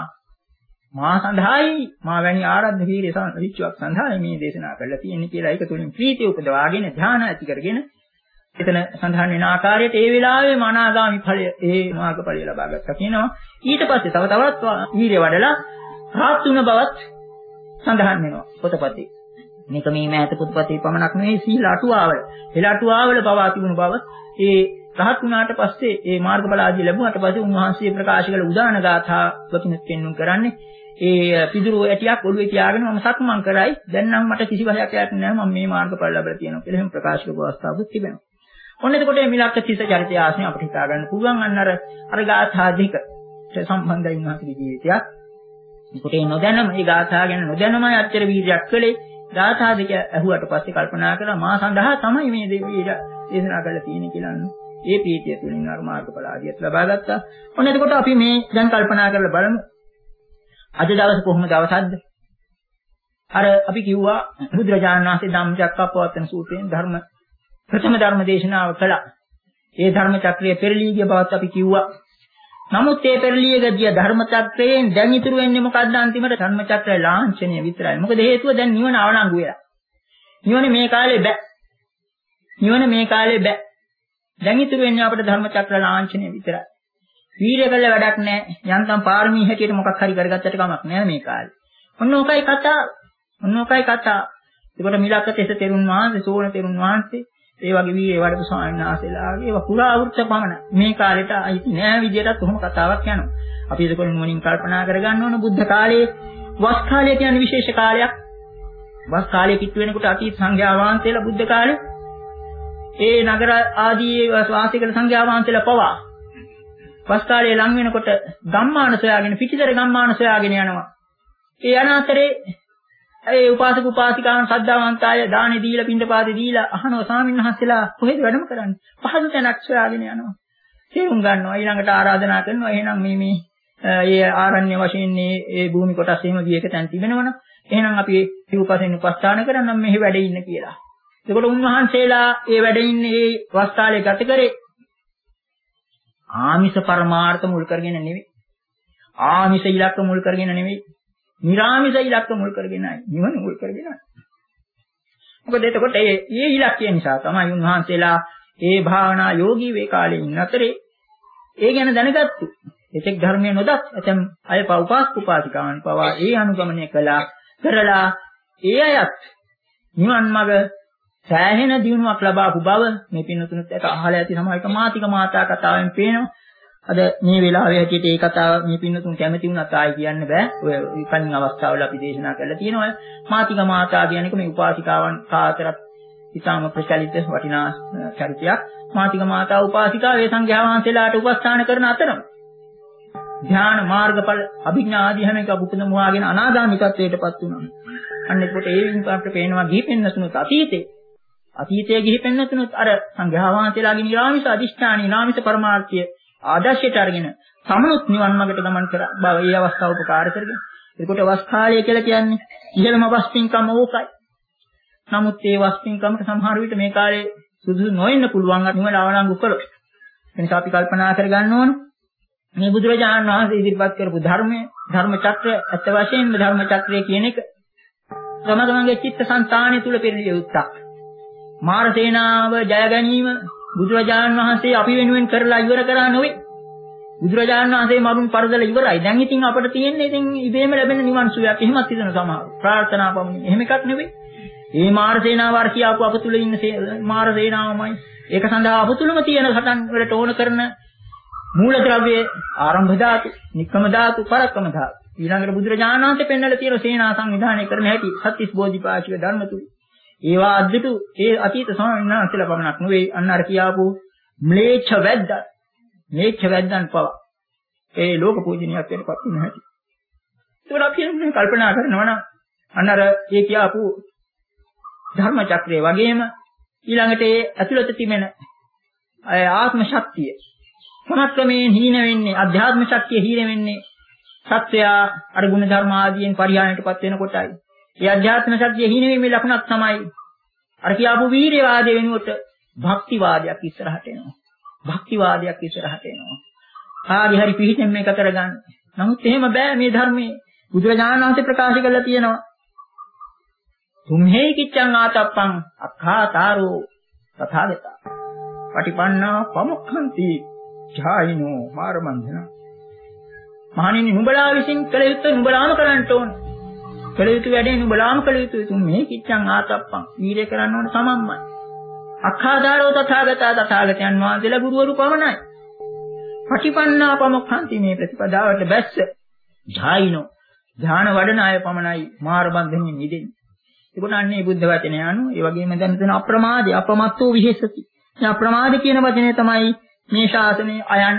මා සඳහායි මා වැනි ආරද්ධ වීර්ය විචුවක් සඳහායි මේ දේශනා කරලා තියෙන්නේ කියලා ඒක තුලින් ප්‍රීතිය උපදවාගෙන ධ්‍යාන ඇති කරගෙන එතන සඳහන් වෙන ආකාරයට ඒ වෙලාවේ මනාගාමි ඵලය ඒ මාර්ගඵලය ලබා ගත්තා කියනවා. ඊට පස්සේ තව තවත් වීර්ය වඩලා රාත් තුන බවත් සඳහන් වෙනවා පොතපතේ. මේක මේ මෑත පොතපතේ පමණක් නෙවෙයි සීල අටුවාවල. එල අටුවාවල පවා තිබුණු බව ඒ රහත් වුණාට පස්සේ ඒ මාර්ගඵල ආදී ලැබුණාට පස්සේ උන්වහන්සේ ප්‍රකාශ කළ උදාන ගාථා වකිනුත් පෙන්වුම් කරන්නේ ඒ පිදුරු ඇටියක් ඔළුවේ තියාගෙන මම සක්මන් කරයි දැන් නම් මට කිසි වහයක් නැහැ මම මේ මාර්ගඵල ලැබලා තියෙනවා කියලා එහෙම ප්‍රකාශ කරපු අවස්ථාවක් තිබෙනවා. ඔන්න එතකොට මේ මිලක්කතිස්ස චරිතය ආශ්‍රයෙන් අපිට හිතා ගන්න පුළුවන් අන්න අර අර ගාථා දෙක සම්බන්ධයි උන්වහන්සේගේ ජීවිතයක්. ඒකට ඒ නොදැනම මේ ගාථා ගැන නොදැනමයි අච්චර වීර්යයක් කළේ. ගාථා දෙක ඇහුවට පස්සේ කල්පනා කරලා මා සඳහා තමයි මේ දෙවියන් දේශනා කරලා තියෙන්නේ කියලා ඒ ප්‍රීතිය තුළින් අර මාර්ගඵල ආදියත් ලබා ගත්තා. ඔන්න එතකොට අපි මේ දැන් කල්පනා කරලා බලමු. අද දවසේ කොහොම දවසක්ද? අර අපි කිව්වා බුදුරජාණන් වහන්සේ ධම්මචක්කප්පවත්තන සූත්‍රයෙන් ධර්ම ප්‍රථම ධර්ම දේශනාව කළා. ඒ ධර්ම චක්‍රයේ පෙරලී ගිය බවත් අපි කිව්වා. නමුත් ඒ පෙරලී ගිය ධර්ම චක්‍රයෙන් දැන් ඉතුරු වෙන්නේ මොකද්ද අන්තිමට ධර්ම චක්‍රය ලාංඡනය විතරයි. මොකද හේතුව දැන් නිවන අවලංගු වෙලා. නිවන මේ කාලේ බෑ. නිවන මේ කාලේ බෑ. දැන් ඉතුරු වෙන්නේ අපිට ධර්ම චක්‍ර ලාංඡනය විතරයි. වීර්ය කළ වැඩක් නැහැ. යන්තම් පාරමී හැටියට මොකක් හරි කරගත්තට කමක් නැහැ මේ කාලේ. ඔන්න ඕකයි කතාව. ඔන්න ඕකයි කතාව. ඒකට මිලක්කතිස්ස තෙරුන් වහන්සේ, සෝණ තෙරුන් වහන්සේ, ඒ වගේ වීර්ය වඩපු ස්වාමීන් වහන්සේලාගේ ඒවා පුරා අවුරුද්ද පමණ මේ කාලේට අයිති නෑ විදියටත් කොහොම කතාවක් යනවා. අපි ඒක නුවණින් කල්පනා කරගන්න ඕන බුද්ධ කාලයේ වස් කාලය කියන්නේ විශේෂ කාලයක්. වස් කාලයේ පිට වෙනකොට අතීත සංඝයා වහන්සේලා බුද්ධ කාලේ ඒ නගර ආදී වාසය කළ සංඝයා වහන්සේලා පවා වස් කාලයේ ලං වෙනකොට ගම්මාන සොයාගෙන පිටිතර ගම්මාන සොයාගෙන යනවා. ඒ යන අතරේ ඒ උපාසක උපාසිකාවන් ශ්‍රද්ධාවන්තය දානෙ දීලා පින්ඩපාතේ දීලා අහනවා ස්වාමීන් වහන්සේලා කොහෙද වැඩම කරන්නේ? පහසු තැනක් සොයාගෙන යනවා. තේරුම් ගන්නවා ඊළඟට ආරාධනා කරනවා එහෙනම් මේ මේ ඒ ආරණ්‍ය වශයෙන් මේ භූමි කොටස් එහෙම වියක තැන් තිබෙනවනම් එහෙනම් අපි විපස්සෙන් උපස්ථාන කරනම් මෙහි වැඩ ඉන්න කියලා. එතකොට උන්වහන්සේලා ඒ වැඩ ඉන්නේ ඒ වස්තාලේ ගත කරේ ආමිෂ පරමාර්ථ මුල් කරගෙන නෙවෙයි. ආමිෂ ඉලක්ක මුල් කරගෙන නෙවෙයි. නිරාමිෂ ඉලක්ක මුල් කරගෙනයි. නිවන මුල් කරගෙනයි. මොකද එතකොට මේ මේ ඉලක්කය නිසා තමයි උන්වහන්සේලා ඒ භාවනා යෝගී වේ කාලේ ඉන්න අතරේ ඒ ගැන දැනගත්තු. එතෙක් ධර්මයේ නොදත් ඇතම් අය උපාසක උපාසිකාවන් පවා ඒ අනුගමනය කළා කරලා ඒ අයත් නිවන් මඟ සෑහෙන දියුණුවක් ලබාපු බව මේ පින්නතුනුත් එක අහලා ඇති සමහරවිට මාතික මාතා කතාවෙන් පේනවා. අද මේ වෙලාවේ හැටියට ඒ කතාව මේ පින්නතුන් කැමති වුණත් ආයි කියන්න බෑ. ඔය කලින් අවස්ථාවල අපි දේශනා කරලා තියෙනවා. මාතික මාතා කියන එක මේ උපාසිකාවන් කාතරත් ඉතාම ප්‍රචලිත වටිනා චරිතයක්. මාතික මාතා උපාසිකාව ඒ සංඝයා වහන්සේලාට උපස්ථාන කරන අතරම ධ්‍යාන මාර්ගඵල අභිඥා ආදී හැම එකක් උපදම වාගෙන අනාගාමිකත්වයටපත් වුණා. අන්න ඒකට ඒ විදිහට අපිට පේනවා ගිහිපෙන්නතුනුත් අතීතේ අතීතයේ ගිහිපෙන්නතුනුත් අර සංඝයා වහන්සේලාගේ නිරාමිෂ අදිෂ්ඨාන නිරාමිෂ පරමාර්ථය ආදර්ශයට අරගෙන සමනුත් නිවන් මාර්ගට ගමන් කර බව ඒ අවස්ථාව උපකාර කරගෙන. ඒකට වස් කාලය කියලා කියන්නේ ඉහළම වස්පින්කම ඕකයි. නමුත් ඒ වස්පින්කමට සමහර විට මේ කාලේ සුදුසු නොවෙන්න පුළුවන් නිවන අවලංගු කළොත්. ඒ නිසා අපි කල්පනා කරගන්න ඕන මේ බුදුරජාණන් වහන්සේ ඉදිරිපත් කරපු ධර්මය ධර්ම චක්‍රය අත් වශයෙන්ම ධර්ම චක්‍රය කියන එක තම තමන්ගේ චිත්ත සංතානය තුල පෙරළිය යුත්තක්. මාර සේනාව ජය ගැනීම බුදුරජාණන් වහන්සේ අපි වෙනුවෙන් කරලා ඉවර කරා නොවේ. බුදුරජාණන් වහන්සේ මරුන් පරදල ඉවරයි. දැන් ඉතින් අපිට තියෙන්නේ ඉතින් ඉබේම ලැබෙන නිවන් සුවයක්. එහෙමත් හිතන සමහර ප්‍රාර්ථනා පමණින්. එහෙම එකක් නෙවෙයි. මේ මාර සේනාව අර කියාපු අප තුල ඉන්න මාර සේනාවමයි. ඒක සඳහා අප තුලම තියෙන සටන් වලට ඕන කරන මූල ද්‍රව්‍ය ආරම්භ ධාතු, නික්කම ධාතු, පරක්කම ධාතු. ඊළඟට බුදුරජාණන් වහන්සේ පෙන්වලා තියෙන සේනා සංවිධානය කරන හැටි සත්‍තිස් බෝධිපාශික ධර්ම තුල. ඒවා අද්දුටු ඒ අතීත ස්වාමීන් වහන්සේලා පමණක් නෙවෙයි අන්න අර කියාපු ම්ලේච්ඡ වැද්ද ම්ලේච්ඡ වැද්දන් පව ඒ ලෝක පූජනීයත්වයට පත් වෙන හැටි. ඒකට අපි කල්පනා කරනවා නම් අන්න අර ඒ කියාපු ධර්ම චක්‍රය වගේම ඊළඟට ඒ ඇතුළත තිබෙන ආත්ම ශක්තිය සමත්වයෙන් හීන වෙන්නේ අධ්‍යාත්ම ශක්තිය හීන වෙන්නේ සත්‍යය අර ගුණ ධර්ම ආදීන් පරිහානියටපත් වෙනකොටයි. ඒ අධ්‍යාත්ම ශක්තිය හීන වීමේ ලක්ෂණක් තමයි අර කියාපු වීර්ය වාදයේ වෙනුවට භක්ති වාදයක් ඉස්සරහට එනවා. භක්ති වාදයක් ඉස්සරහට එනවා. ආදි හරි පිහිටෙන් මේක කරගන්න. නමුත් එහෙම බෑ මේ ධර්මයේ බුදුරජාණන් වහන්සේ ප්‍රකාශ කරලා තියෙනවා. තුම්හෙයි කිච්ඡං ආතප්පං අක්ඛාතාරෝ තථාගතා. පටිපන්නා පමුක්ඛන්ති ඡායිනෝ මාරමන්ධන. මහණෙනි නුඹලා විසින් කළ යුත්තේ නුඹලාම කරන්න ඕන. කළ යුතු වැඩේ නුඹලාම කළ යුතුයි. තුම්හෙයි කිච්ඡං ආතප්පං. වීර්ය කරන්න ඕන සමම්මයි. අක්ඛාතාරෝ තථාගතා තථාගතයන් වහන්සේලා ගුරුවරු පමණයි. පටිපන්නා පමුක්ඛන්ති මේ ප්‍රතිපදාවට බැස්ස ඡායිනෝ ධාන වඩන අය පමණයි මාර බන්ධනෙන් මිදෙන්නේ. ඒකට අන්නේ බුද්ධ වචනය අනුව ඒ වගේම දැන් තන අප්‍රමාදී අපමත්තෝ විහෙසති. මේ අප්‍රමාදී කියන වචනේ තමයි මේ ශාසනයේ අයන්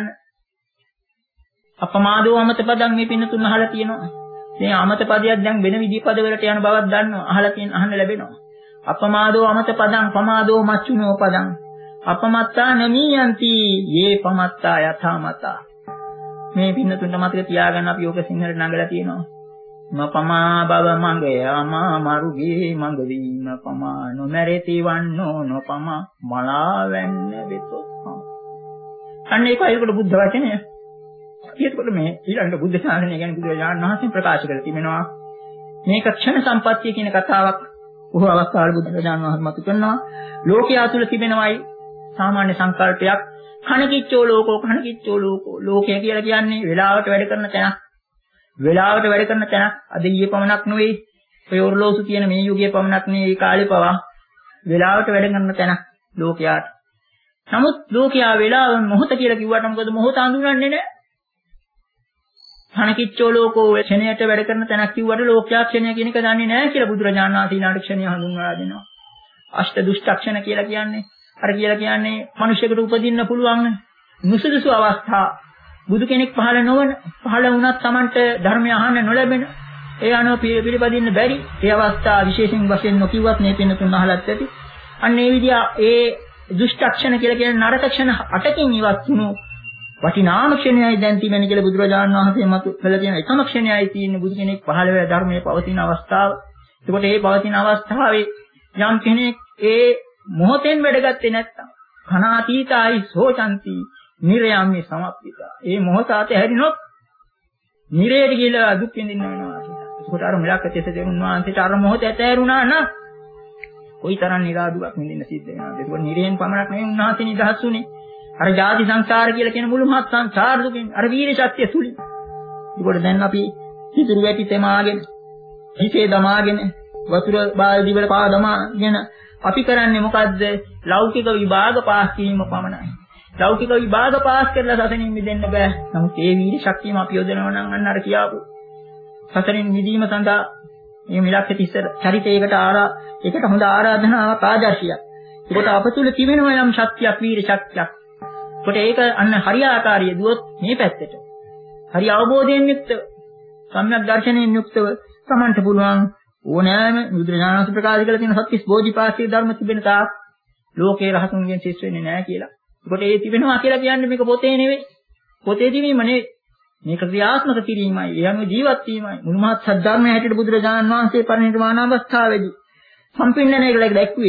අපමාදෝ අමත පදන් මේ පින්න තුන අහලා තියෙනවා. මේ අමත පදයක් දැන් වෙන විදි පද වලට යන බවක් දන්නවා. අහලා තියෙන අහන්න ලැබෙනවා. අපමාදෝ අමත පදං පමාදෝ මච්චුනෝ පදං අපමත්තා නමීයන්ති යේ පමත්තා යථාමතා. මේ පින්න තුනට මතක තියාගන්න අපි ඕක සිංහලට නගලා තියෙනවා. නපමා බව මඟය අමා මරුගේ මඟ වීම පමා නොමැරෙති වන්නෝ නොපමා මලා වෙන්න වෙතොත්. අන්න ඒක අයකට බුද්ධ වචනය. ඒකකොට මේ ඊළඟ බුද්ධ ශාසනය ගැන බුදුරජාණන් වහන්සේ ප්‍රකාශ කරලා තිබෙනවා. මේක ක්ෂණ සම්පත්තිය කියන කතාවක් බොහෝ අවස්ථාවල බුදුරජාණන් වහන්සේ මතු කරනවා. ලෝකයා තුල තිබෙනවයි සාමාන්‍ය සංකල්පයක් කණකිච්චෝ ලෝකෝ කණකිච්චෝ ලෝකෝ. ලෝකය කියලා කියන්නේ වේලාවට වැඩ කරන තැනක්. වේලාවට වැඩ කරන තැනක් අද ඊයේ පමණක් නෙවෙයි. ඔය ඔර්ලෝසු කියන මේ යුගයේ පමණක් නෙවෙයි. මේ කාලේ පවා වේලාවට වැඩ කරන තැනක් ලෝකයාට. නමුත් ලෝකයා වේලාව මොහොත කියලා කිව්වට මොකද මොහොත හඳුනන්නේ නැහැ. කණකිච්චෝ ලෝකෝ ක්ෂණයට වැඩ කරන තැනක් කිව්වට ලෝකයා ක්ෂණය කියන එක දන්නේ නැහැ කියලා බුදුරජාණන් වහන්සේ ඊළඟ ක්ෂණය හඳුන්වලා දෙනවා. අෂ්ට දුෂ්ටක්ෂණ කියලා කියන්නේ අර කියලා කියන්නේ මිනිසෙකුට උපදින්න පුළුවන් නුසුදුසු අවස්ථා. බුදු කෙනෙක් පහළ නොවන පහළ වුණත් Tamanට ධර්මය අහන්න නොලැබෙන ඒ අනුව පිළිපදින්න බැරි ඒ අවස්ථා විශේෂයෙන් වශයෙන් නොකියුවත් මේ පින්න තුන අහලත් ඇති. අන්න ඒ විදිහ ඒ දුෂ්ටක්ෂණ කියලා කියන නරක ක්ෂණ අටකින් ඉවත් වුණු වටිනාම ක්ෂණයයි දැන් තියෙන්නේ කියලා බුදුරජාණන් වහන්සේ මතු කළ තියෙන එකම ක්ෂණයයි තියෙන්නේ බුදු කෙනෙක් පහළ වෙලා ධර්මයේ පවතින අවස්ථාව. එතකොට මේ පවතින අවස්ථාවේ යම් කෙනෙක් ඒ මොහොතෙන් වැඩගත්තේ නැත්තම් කනාතීතයි සෝචන්ති නිරයම්මේ සමප්පිතා. ඒ මොහොත අතහැරිනොත් නිරයට කියලා දුක් විඳින්න වෙනවා කියලා. ඒකට අර මිලක්කතේස දෙවුන් වහන්සේට අර මොහොත ඇතහැරුණා නම් කොයිතරම් නිරාදුවක් විඳින්න සිද්ධ වෙනවද? ඒක නිරයෙන් පමණක් නෙවෙයි උන්වහන්සේ නිදහස් වුනේ. අර ජාති සංසාර කියලා කියන මුළු මහත් සංසාර දුකින් අර වීර්ය ශක්තිය තුලින්. ඒකට දැන් අපි හිතුරු වැටි තෙමාගෙන හිතේ දමාගෙන වතුර බාල්දි වල පා දමාගෙන අපි කරන්නේ මොකද්ද? ලෞකික විභාග පාස් කිරීම පමණයි. ලෞකික විභාග පාස් කරලා සසනින් මිදෙන්න බෑ. නමුත් ඒ වීර්ය ශක්තියම අපි යොදනවා නම් අන්න අර කියාපු සසනින් මිදීම සඳහා මේ මිලක්කෙ ඉස්සර චරිතයකට ආරා ඒකට හොඳ ආරාධනාවක් ආදර්ශයක්. ඒකට අප තුල තිබෙනවා යම් ශක්තියක් වීර්ය ශක්තියක්. ඒකට ඒක අන්න හරියාකාරී දුවොත් මේ පැත්තට හරි අවබෝධයෙන් යුක්තව සම්‍යක් දර්ශනයෙන් යුක්තව Tamanට පුළුවන් ඕනෑම බුදුරජාණන් ප්‍රකාශ කළ තියෙන සත්‍තිස් බෝධිපාක්ෂික ධර්ම තිබෙන තාක් ලෝකේ රහතුන්ගෙන් සිස් වෙන්නේ නැහැ කියලා. ඒකට ඒ තිබෙනවා කියලා කියන්නේ මේක පොතේ නෙවෙයි. පොතේ තිබීම නෙවෙයි. මේක ක්‍රියාත්මක කිරීමයි. ඒ අනුව ජීවත් වීමයි. මුළු මහත් සද්ධර්මයේ හැටියට බුදුරජාණන් වහන්සේ පරිනිර්වාණ අවස්ථාවේදී සම්පින්නණය කියලා දැක්ුවේ.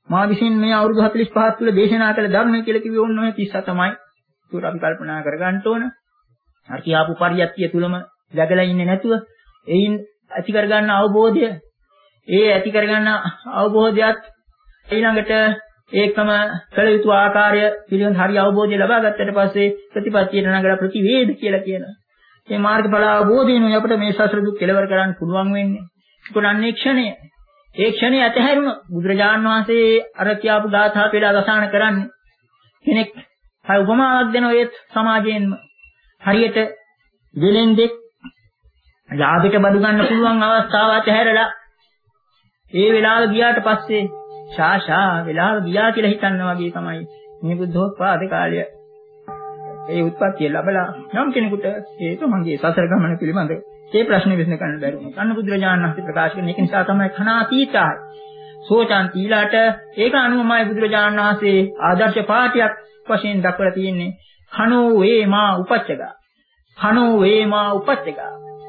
මා විසින් මේ අවුරුදු හතළිස් පහක් තුළ දේශනා කළ ධර්මය කියලා කිව්වේ ඕන ඔය තිස් තමයි. ඒකට අපි කල්පනා කරගන්න ඕන. අර කියාපු පරියත්තිය තුලම läගලා ඉන්නේ නැතුව එයින් ඇති කරගන්න අවබෝධය, ඒ ඇති කරගන්න අවබෝධයත් ඊළඟට ඒකම කළ යුතු ආකාරය පිළිබඳ හරි අවබෝධය ලබා ගත්තට පස්සේ ප්‍රතිපත්තියට නගලා ප්‍රතිවේද කියලා කියනවා. මේ මාර්ගඵල අවබෝධයෙන් අපිට මේ සසර දුක් කෙලවර කරන්න පුළුවන් වෙන්නේ. ඒකට අන්නේ ක්ෂණය. ඒ ක්ෂණය ඇතහැරුණ බුදුරජාන් වහන්සේ අර කියාපු ගාථා පෙළ අවසන් කරන්නේ. කෙනෙක් හය උපමාවක් දෙන ඔය සමාජයෙන්ම හරියට දෙලෙන්දෙක් ලාභයට බඩු ගන්න පුළුවන් අවස්ථාව ඇතහැරලා ඒ වෙලාව ගියාට පස්සේ ශාෂා වෙලාව ගියා කියලා හිතන්න වගේ තමයි මේ බුද්ධෝත්පාද කාලය. ඒ උත්පත්තිය ලැබලා යම් කෙනෙකුට ඒක මගේ සසර ගමන පිළිබඳ ඒ ප්‍රශ්නේ විසඳ ගන්න බැරි වුණා. අන්න බුදුරජාණන් වහන්සේ ප්‍රකාශ කරන එක නිසා තමයි khanaatitයි. සෝචාන් තීලාට ඒක අනුමයි බුදුරජාණන් වහන්සේ ආදර්ශ පාඨයක් වශයෙන් දක්වලා තියෙන්නේ. khano වේමා උපච්චගා. khano වේමා උපච්චගා.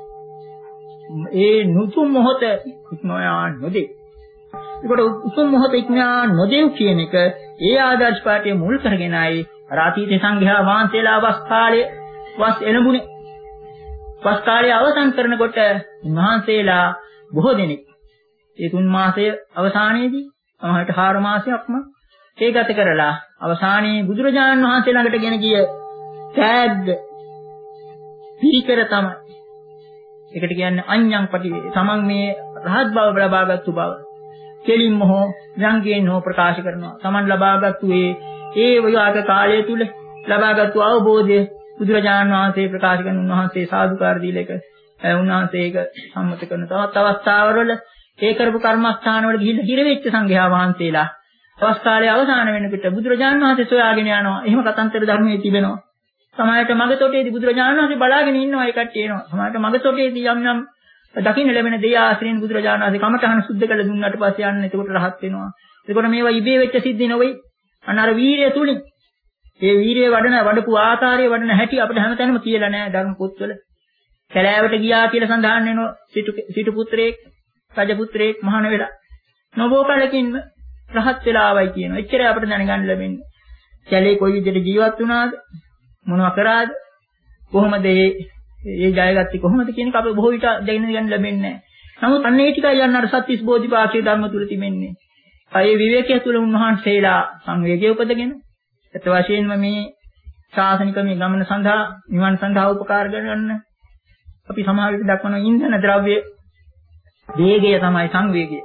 ඒ නුතුම් මොහොත ඉක්මවා නොදේ. ඒකට උතුම් මොහොත ඉක්මවා නොදෙව් කියන එක ඒ ආදර්ශ පාඨයේ මුල් කරගෙනයි රාතීත සංඝයා වහන්සේලා වස් කාලයේ වස් එළඹුණේ. වස් කාලය අවසන් කරනකොට උන්වහන්සේලා බොහෝ දෙනෙක් ඒ තුන් මාසය අවසානයේදී සමහරට හාර මාසයක්ම ඒ ගත කරලා අවසානයේ බුදුරජාණන් වහන්සේ ළඟට ගෙන ගිය තෑග්ග පිළිකර තමයි. ඒකට කියන්නේ අඤ්ඤං පටිවේ. තමන් මේ රහත් බව ලබාගත්තු බව කෙලින්ම හෝ ව්‍යංගයෙන් හෝ ප්‍රකාශ කරනවා. තමන් ලබාගත්තු ඒ ඒ වයාක කාලය තුල ලබාගත්තු අවබෝධය බුදුරජාණන් වහන්සේ ප්‍රකාශ කරන උන්වහන්සේ සාදුකාර දීලා එක උන්වහන්සේ ඒක සම්මත කරන තවත් අවස්ථාවවල ඒ කරපු කර්මස්ථානවල ගිහිල්ලා හිර වෙච්ච සංඝයා වහන්සේලා අවස්ථාවේ අවසාන වෙනකොට බුදුරජාණන් වහන්සේ සොයාගෙන යනවා. එහෙම කතන්තර ධර්මයේ තිබෙනවා. සමාජයට මගතොටේදී බුදුරජාණන් වහන්සේ බලාගෙන ඉන්නවා. ඒ කට්ටිය එනවා. සමාජයට මගතොටේදී යම් යම් දකින්න ලැබෙන දේ ආශ්‍රයෙන් බුදුරජාණන් වහන්සේ කමඨහන සුද්ධ කළ දුන්නාට පස්සේ යන්න එතකොට රහත් වෙනවා. එතකොට මේවා ඉබේ වෙච්ච සිද්ධි නෙවෙයි. අනාර වීරිය තුලින් ඒ වීරිය වඩන වඩපු ආකාරයේ වඩන හැටි අපිට හැමතැනම කියලා නෑ ධර්ම පොත්වල. කැලෑවට ගියා කියලා සඳහන් වෙනවා සිටු සිටු පුත්‍රයෙක්, රජ පුත්‍රයෙක් මහාන වෙලා. නොබෝ කලකින්ම රහත් වෙලා ආවයි කියනවා. එච්චරයි අපිට දැනගන්න ලැබෙන්නේ. කැලේ කොයි විදිහට ජීවත් වුණාද? මොනවා කරාද? කොහොමද මේ ඒ ජයගත්තේ කොහොමද කියන එක අපේ බොහෝ විට දැන ගන්න ලැබෙන්නේ නැහැ. නමුත් අන්න ඒ ටිකයි යන්න අර සත්‍විස් බෝධිපාක්ෂික ධර්ම තුල තිබෙන්නේ. අය විවේකයේ තුල උන්වහන්සේලා සංවේගය උපදගෙන ඒත් වශයෙන්ම මේ ශාසනික මේ ගමන සඳහා නිවන් සඳහා උපකාර කරගන්න අපි සමාජ විට දක්වන ඉන්ධන ද්‍රව්‍ය වේගය තමයි සංවේගය.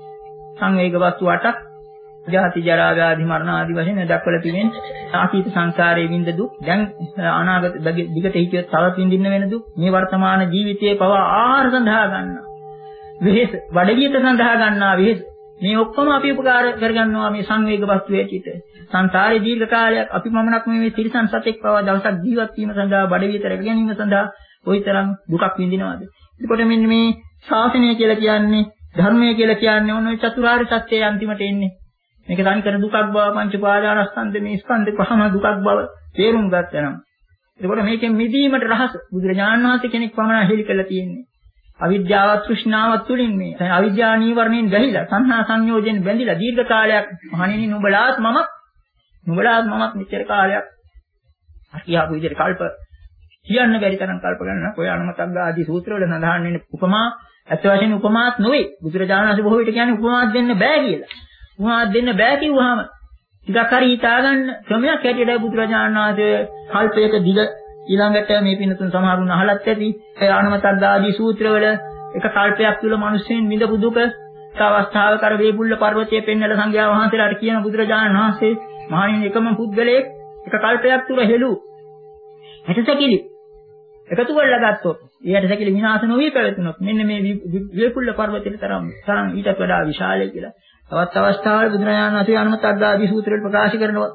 සංවේග වස්තු අටක් ජාති ජරා ව්‍යාධි මරණ ආදී වශයෙන් දක්වලා තිබෙන්නේ. අතීත සංසාරයේ විඳ දුක්, දැන් අනාගත දිගට හිතියොත් තවත් විඳින්න වෙන දුක්, මේ වර්තමාන ජීවිතයේ පවා ආහාර සඳහා ගන්නවා. වෙහෙස, බඩගියට සඳහා ගන්නවා වෙහෙස. මේ ඔක්කොම අපි උපකාර කරගන්නවා මේ සංවේග වස්තු ඇටියට. සංසාරේ දීර්ඝ කාලයක් අපි මමනක් මේ තිරිසන් සතෙක් පවා දවසක් ජීවත් වීම සඳහා බඩගියට රැක ගැනීම සඳහා කොයිතරම් දුකක් විඳිනවද? එතකොට මෙන්න මේ ශාසනය කියලා කියන්නේ, ධර්මය කියලා කියන්නේ ඔන්න ඔය චතුරාර්ය සත්‍යයේ අන්තිමට එන්නේ. මේක තනි කර දුකක් බව, පංච පාදානස්කන්ධ මේ ස්කන්ධ පහම දුකක් බව තේරුම් ගත්තනම් එතකොට මේකෙන් මිදීමට රහස බුදුරජාණන් වහන්සේ කෙනෙක් පමණ හෙළි කළා තියෙන්නේ. අවිද්‍යාව තෘෂ්ණාව තුලින් මේ අවිද්‍යා නීවරණයෙන් බැහැලා සංහා සංයෝජයෙන් බැඳිලා දීර්ඝ කාලයක් මහණෙනි නුඹලාත් මමත් නුඹලාත් මමත් මෙච්චර කාලයක් අකියාපු විදිහට කල්ප කියන්න බැරි තරම් කල්ප ගන්න ඔය අනුමතග්ග ආදී සූත්‍රවල සඳහන් වෙන උපමා ඇත්ත වශයෙන්ම උපමාත් නෙවෙයි. බුදුරජාණන් වහන්සේ බොහෝ විට කියන්නේ උපමාත් දෙන්න බෑ කියලා. උපමාත් දෙන්න බෑ කිව්වහම ටිකක් හරි හිතා ගන්න ක්‍රමයක් හැටියට බුදුරජාණන් වහන්සේ කල්පයක දිග ඊළඟට මේ පිනතුන් සමහරුන් අහලත් ඇති ඒ ආනමතග්ග ආදී සූත්‍රවල එක කල්පයක් තුල මිනිස්සුන් විඳපු දුක අවස්ථාවක අර වේපුල්ල පර්වතයේ පෙන්වල සංඝයා වහන්සේලාට කියන බුදුරජාණන් වහන්සේ මහණෙනි එකම පුද්ගලයෙක් එක කල්පයක් තුල හෙළු හැටසැකිලි එකතු කරලා ගත්තොත් ඒ හැටසැකිලි විනාශ නොවි පැවතුනොත් මෙන්න මේ වේපුල්ල පර්වතයේ තරම් තරම් ඊටත් වඩා විශාලයි කියලා. තවත් අවස්ථාවල බුදුරජාණන් වහන්සේ ආනමතග්ග ආදී සූත්‍රවල ප්‍රකාශ කරනවා.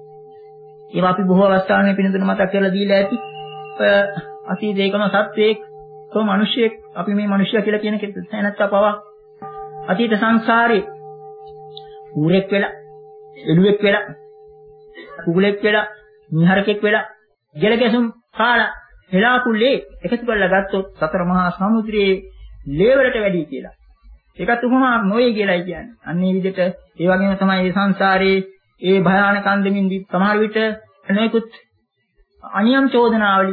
ඒවා අපි බොහෝ අවස්ථාවල මේ පිනතුන මතක් කරලා දීලා ඇති. ඔය අතීත ඒකම සත්වයක්, කො මිනිසෙක්, අපි මේ මිනිසයා කියලා කියන කෙනෙක් නැත්නම් පවා අතීත සංසාරේ ඌරෙක් වෙලා, එළුවෙක් වෙලා, කුකුලෙක් වෙලා, නිහරකෙක් වෙලා, ජලකැසුම් කාලා, හෙලාකුල්ලේ එකතු කරලා ගත්තොත් සතර මහා සමුද්‍රයේ ලේ වලට වැඩි කියලා. ඒකත් උපමාවක් නොවේ කියලායි කියන්නේ. අන්න ඒ විදිහට ඒ වගේම තමයි මේ සංසාරේ ඒ භයානක අන්දමින් සමහර විට නොයෙකුත් අනියම් චෝදනාවලින්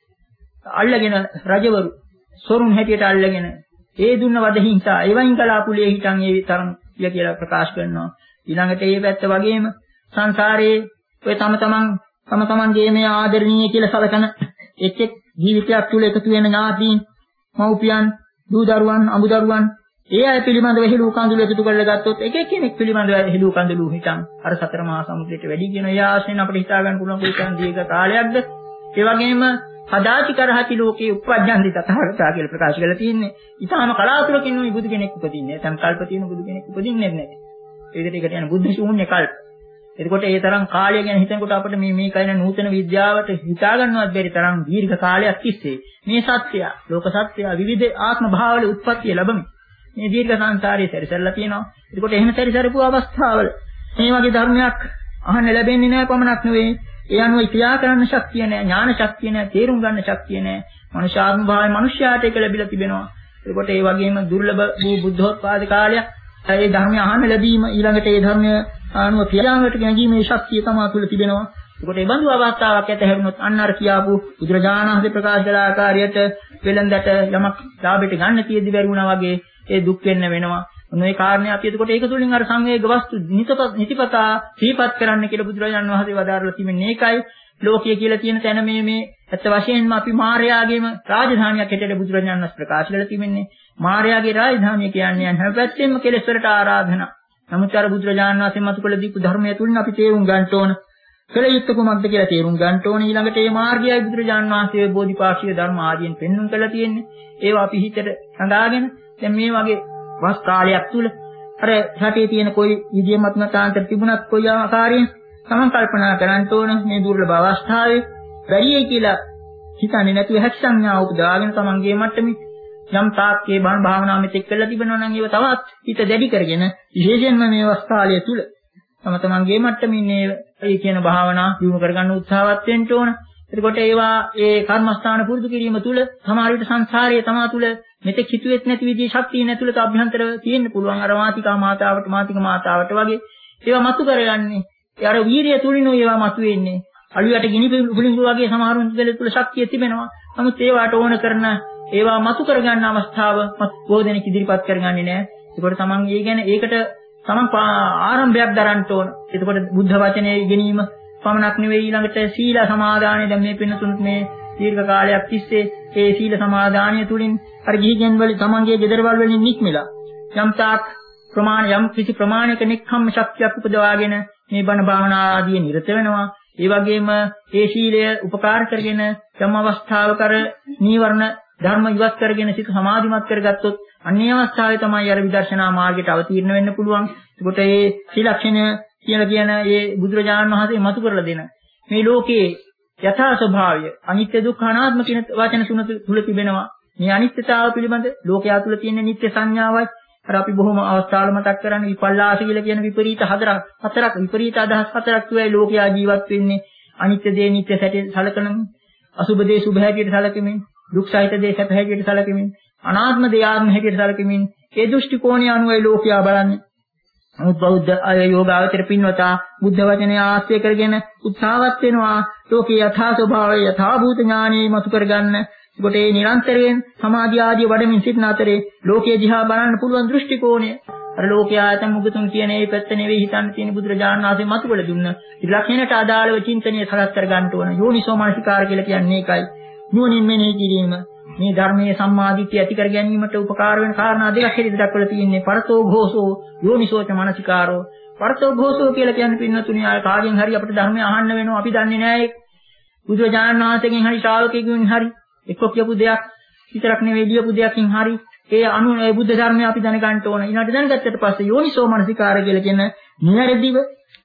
අල්ලගෙන රජවරු සොරුන් හැටියට අල්ලගෙන ඒ දුන්න වද හිංසා එවයින් කලාපුලේ හිටන් ඒ තරම් කියලා ප්‍රකාශ කරනවා. ඊළඟට ඒ පැත්ත වගේම සංසාරයේ ඔය තම තමන් තම තමන්ගේ මේ ආදරණීය කියලා සලකන එක් එක් ජීවිතයක් තුළ එකතු වෙන ඥාතීන්, මව්පියන්, දූ දරුවන්, අඹ දරුවන් ඒ අය පිළිබඳව හෙළු කඳුළු එකතු කරලා ගත්තොත් එක එක කෙනෙක් පිළිබඳව හෙළු කඳුළු හිටන් අර සතර මහා සමුද්‍රයට වැඩි කියන ඒ ආශ්‍රයෙන් අපිට හිතා ගන්න පුළුවන් කොයිතරම් දීර්ඝ කාලයක්ද. ඒ වගේම හදාචි කරහති ලෝකේ උප්පජ්ජන්ති තථාගතා කියලා ප්‍රකාශ කරලා තියෙන්නේ. ඊටාම කලාතුරකින් උයි බුදු කෙනෙක් උපදින්නේ. සංකල්ප තියෙන බුදු කෙනෙක් උපදින්නේ නැහැ. ඒ විදිහට ඒකට යන බුද්ධ ශූන්‍ය කල්ප. එතකොට ඒ තරම් කාලය ගැන හිතනකොට අපිට මේ මේ කයින නූතන විද්‍යාවට හිතා ගන්නවත් බැරි තරම් දීර්ඝ කාලයක් තිස්සේ මේ සත්‍යය, ලෝක සත්‍යය විවිධ ආත්ම භාවවල උත්පත්ති ලැබෙමි. මේ දීර්ඝ සංසාරයේ සැරිසරලා තියෙනවා. එතකොට එහෙම සැරිසරපු අවස්ථාවල මේ වගේ ධර්මයක් අහන්න ලැබෙන්නේ නැහැ පමණක් නෙවෙයි. ඒ අනුව ක්‍රියා කරන්න ශක්තිය නැහැ, ඥාන ශක්තිය නැහැ, තේරුම් ගන්න ශක්තිය නැහැ. මනුෂ්‍යාත්ම භාවයේ මනුෂ්‍යයාට ඒක ලැබිලා තිබෙනවා. එතකොට ඒ වගේම දුර්ලභ වූ බුද්ධෝත්පාද කාලයක් ඒ ධර්මය අහන්න ලැබීම ඊළඟට ඒ ධර්මය අනුව ක්‍රියාවට ගැනීමේ ශක්තිය තමා තුළ තිබෙනවා. ඒකට ඒ බඳු අවස්ථාවක් ඇත හැරුණොත් අන්න අර කියාපු බුදුරජාණන් වහන්සේ ප්‍රකාශ කළ ආකාරයට වෙලඳට යමක් ලාභයට ගන්න තියෙද්දි බැරි වුණා වගේ ඒ දුක් වෙන්න වෙනවා. මොනේ කාරණේ අපි එතකොට ඒක තුළින් අර සංවේග වස්තු නිතිපතා සිහිපත් කරන්න කියලා බුදුරජාණන් වහන්සේ වදාරලා තිබෙන්නේ ඒකයි. ලෝකය කියලා කියන තැන මේ මේ ඇත්ත වශයෙන්ම අපි මායාවගේම රාජධානියක් හැටියට බුදුරජාණන් වහන්සේ ප්‍රකාශ කරලා තිබෙන්නේ. මායාවේ රාජධානිය කියන්නේ හැම පැත්තෙම කෙලෙස් වලට ආරාධනා. නමුත් අර බුදුරජාණන් වහන්සේ මතු කළ දීපු ධර්මය තුලින් අපි තේරුම් ගන්න ඕන. කළ යුත්තේ කුමක්ද කියලා තේරුම් ගන්න ඕන. ඊළඟට මේ මාර්ගයයි බුදුරජාණන් වහන්සේ බෝධිපාක්ෂික ධර්ම ආදීන් පෙන්වුම් කරලා තියෙන්නේ. ඒවා අපි හිතට හඳාගෙන දැන් මේ වගේ වස් කාලයක් තුල අර රටේ තියෙන කොයි විදියමත් නැතාන්තර තිබුණත් කොයි ආකාරයෙන් තමන් කල්පනා කරන්න ඕන මේ දුර්ලභ අවස්ථාවේ බැරියයි කියලා හිතන්නේ නැතුව හැකි සංඥාව උපදාගෙන තමන්ගේ මට්ටමේ යම් තාක්කේ බණ භාවනා මෙතෙක් කළා තිබෙනවා නම් ඒව තවත් හිත දැඩි කරගෙන විශේෂයෙන්ම මේ අවස්ථාවලිය තුල තම තමන්ගේ මට්ටමින් මේ කියන භාවනා දියුණු කරගන්න උත්සාහවත් වෙන්න ඕන. එතකොට ඒවා ඒ කර්මස්ථාන පුරුදු කිරීම තුල සමහර විට සංසාරයේ තමා තුල මෙතෙක් හිතුවෙත් නැති විදිහේ ශක්තිය නැතුළත අභ්‍යන්තර තියෙන්න පුළුවන්. අර මාතිකා මාතාවට මාතික මාතාවට වගේ ඒවා මතු කරගන්නේ. ඒ අර වීරිය තුලින් ඒවා මතු වෙන්නේ. අලුයට ගිනි පුළිඟු වගේ සමහරුන් තුළ ශක්තිය තිබෙනවා. නමුත් ඒවට ඕන කරන ඒවා මතු කරගන්න අවස්ථාව බෝධනෙක ඉදිරිපත් කරගන්නේ නැහැ. ඒකට තමන් ඒ ගැන ඒකට තමන් ආරම්භයක් දරන්න ඕන. එතකොට බුද්ධ වචනේ ඉගෙනීම පමණක් නෙවෙයි ඊළඟට සීල සමාදානය දැන් මේ පින්නතුන් මේ දීර්ඝ කාලයක් තිස්සේ ඒ සීල සමාදානය තුලින් අර ගිහිගෙන් වල තමන්ගේ ගෙදරවල වලින් නික්මිලා යම් තාක් ප්‍රමාණ යම් කිසි ප්‍රමාණයක නික්කම්ම ශක්තියක් උපදවාගෙන මේ බණ භාවනා ආදී නිරත වෙනවා. ඒ වගේම ඒ සීලය උපකාර කරගෙන යම් අවස්ථාවක අර නීවරණ ධර්ම ඉවත් කරගෙන සිත සමාධිමත් කරගත්තොත් අන්නේ අවස්ථාවේ තමයි අර විදර්ශනා මාර්ගයට අවතීර්ණ වෙන්න පුළුවන්. ඒකට මේ ත්‍රිලක්ෂණ කියලා කියන මේ බුදුරජාණන් වහන්සේ මතු කරලා දෙන මේ ලෝකයේ යථා ස්වභාවය අනිත්‍ය දුක්ඛ අනාත්ම කියන වචන තුන තුල තිබෙනවා. මේ අනිත්‍යතාව පිළිබඳ ලෝකයා තුල තියෙන නිත්‍ය සංඥාවයි අර අපි බොහොම අවස්ථාවල මතක් කරන්නේ විපල්ලාස කියලා කියන විපරීත හතරක් හතරක් විපරීත අදහස් හතරක් තුවයි ලෝකයා ජීවත් වෙන්නේ. අනිත්‍ය දේ නිත්‍ය සැටේ සලකනමින්, අසුභ දේ සුභ හැටියට සලකමින්, දුක් සහිත දේ සැප හැටියට සලකමින්, අනාත්ම දේ ආත්ම හැටියට සලකමින් ඒ දෘෂ්ටි කෝණය අනුවයි ලෝකයා බලන්නේ. නමුත් බෞද්ධ යෝගාවචර පින්වතා බුද්ධ වචනය ආශ්‍රය කරගෙන උත්සාහවත් වෙනවා ලෝකේ යථා ස්වභාවය යථා භූත ඥානෙ මතු කරගන්න. ඒකට ඒ නිරන්තරයෙන් සමාධි ආදී වඩමින් සිටින අතරේ ලෝකයේ දිහා බලන්න පුළුවන් දෘෂ්ටි කෝණය අර ලෝකයා ඇතම් මුගතුන් කියන ඒ පැත්ත නෙවෙයි හිතන්න තියෙන බුදුරජාණන් වහන්සේ මතු කළ දුන්න ත්‍රිලක්ෂණයට අදාළව චින්තනය සකස් කර ගන්න ඕන. යෝනිසෝ මනසිකාර කියලා කියන්නේ ඒකයි. නුවණින් මෙනෙහි කිරීම මේ ධර්මයේ සම්මාදිට්ඨිය ඇති කර ගැනීමට උපකාර වෙන කාරණා දෙකක් හැටියට දක්වලා තියෙන්නේ. පරතෝ ഘോഷෝ යෝනිසෝච මනසිකාරෝ. පරතෝ ഘോഷෝ කියලා කියන්නේ පින්නතුණිය ආය කාගෙන් හරි අපිට ධර්මය අහන්න වෙනවා. අපි දන්නේ නැහැ. බුදුරජාණන් වහන්සේගෙන් හරි ශ්‍රාවකයෙකුගෙන් හරි එක්ක කියපු දෙයක් විතරක් නෙවෙයි ලියපු දෙයක්ින් හරි ඒ අනු ඒ බුද්ධ ධර්මය අපි දැනගන්න ඕන. ඊළඟට දැනගත්තට පස්සේ යෝනිසෝ මනසිකාර කියලා කියන නිවැරදිව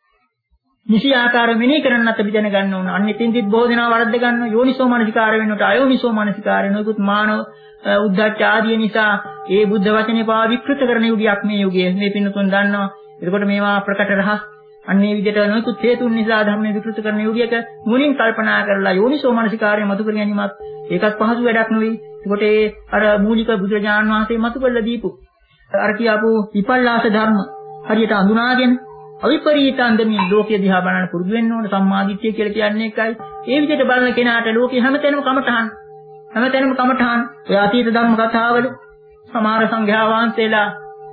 නිසි ආකාර මෙනෙහි කරන්නත් අපි දැනගන්න ඕන. අන්න එතෙන්දිත් බොහෝ දෙනා වරද්ද ගන්නවා. යෝනිසෝ මනසිකාර වෙනකොට අයෝනිසෝ මනසිකාර වෙනකොට මානව උද්ධච්ච ආදී නිසා ඒ බුද්ධ වචනේ පවා විකෘත කරන යුගයක් මේ යුගයේ. මේ පින්නතුන් දන්නවා. එතකොට මේවා ප්‍රකට රහස් අන්නේ විදිහට නොයෙකුත් හේතුන් නිසා ධර්මයේ විකෘත කරන යුගයක මුලින් කල්පනා කරලා යෝනිසෝ මනසිකාරය මතු කර ගැනීමත් ඒකත් පහසු වැඩක් නෙවෙයි. ඒකට ඒ අර මූලික බුදුරජාණන් වහන්සේ මතු කරලා දීපු අර කියපු විපල්ලාස ධර්ම හරියට අඳුනාගෙන අවිපරීත අන්දමින් ලෝකය දිහා බලන්න පුරුදු වෙන්න ඕන. සම්මාදිට්ඨිය කියලා කියන්නේ ඒකයි. ඒ විදිහට බලන කෙනාට ලෝකේ හැමතැනම කමඨහන් හැමතැනම කමඨහන් ඔය අතීත ධර්ම කතාවල සමහර සංඝයා වහන්සේලා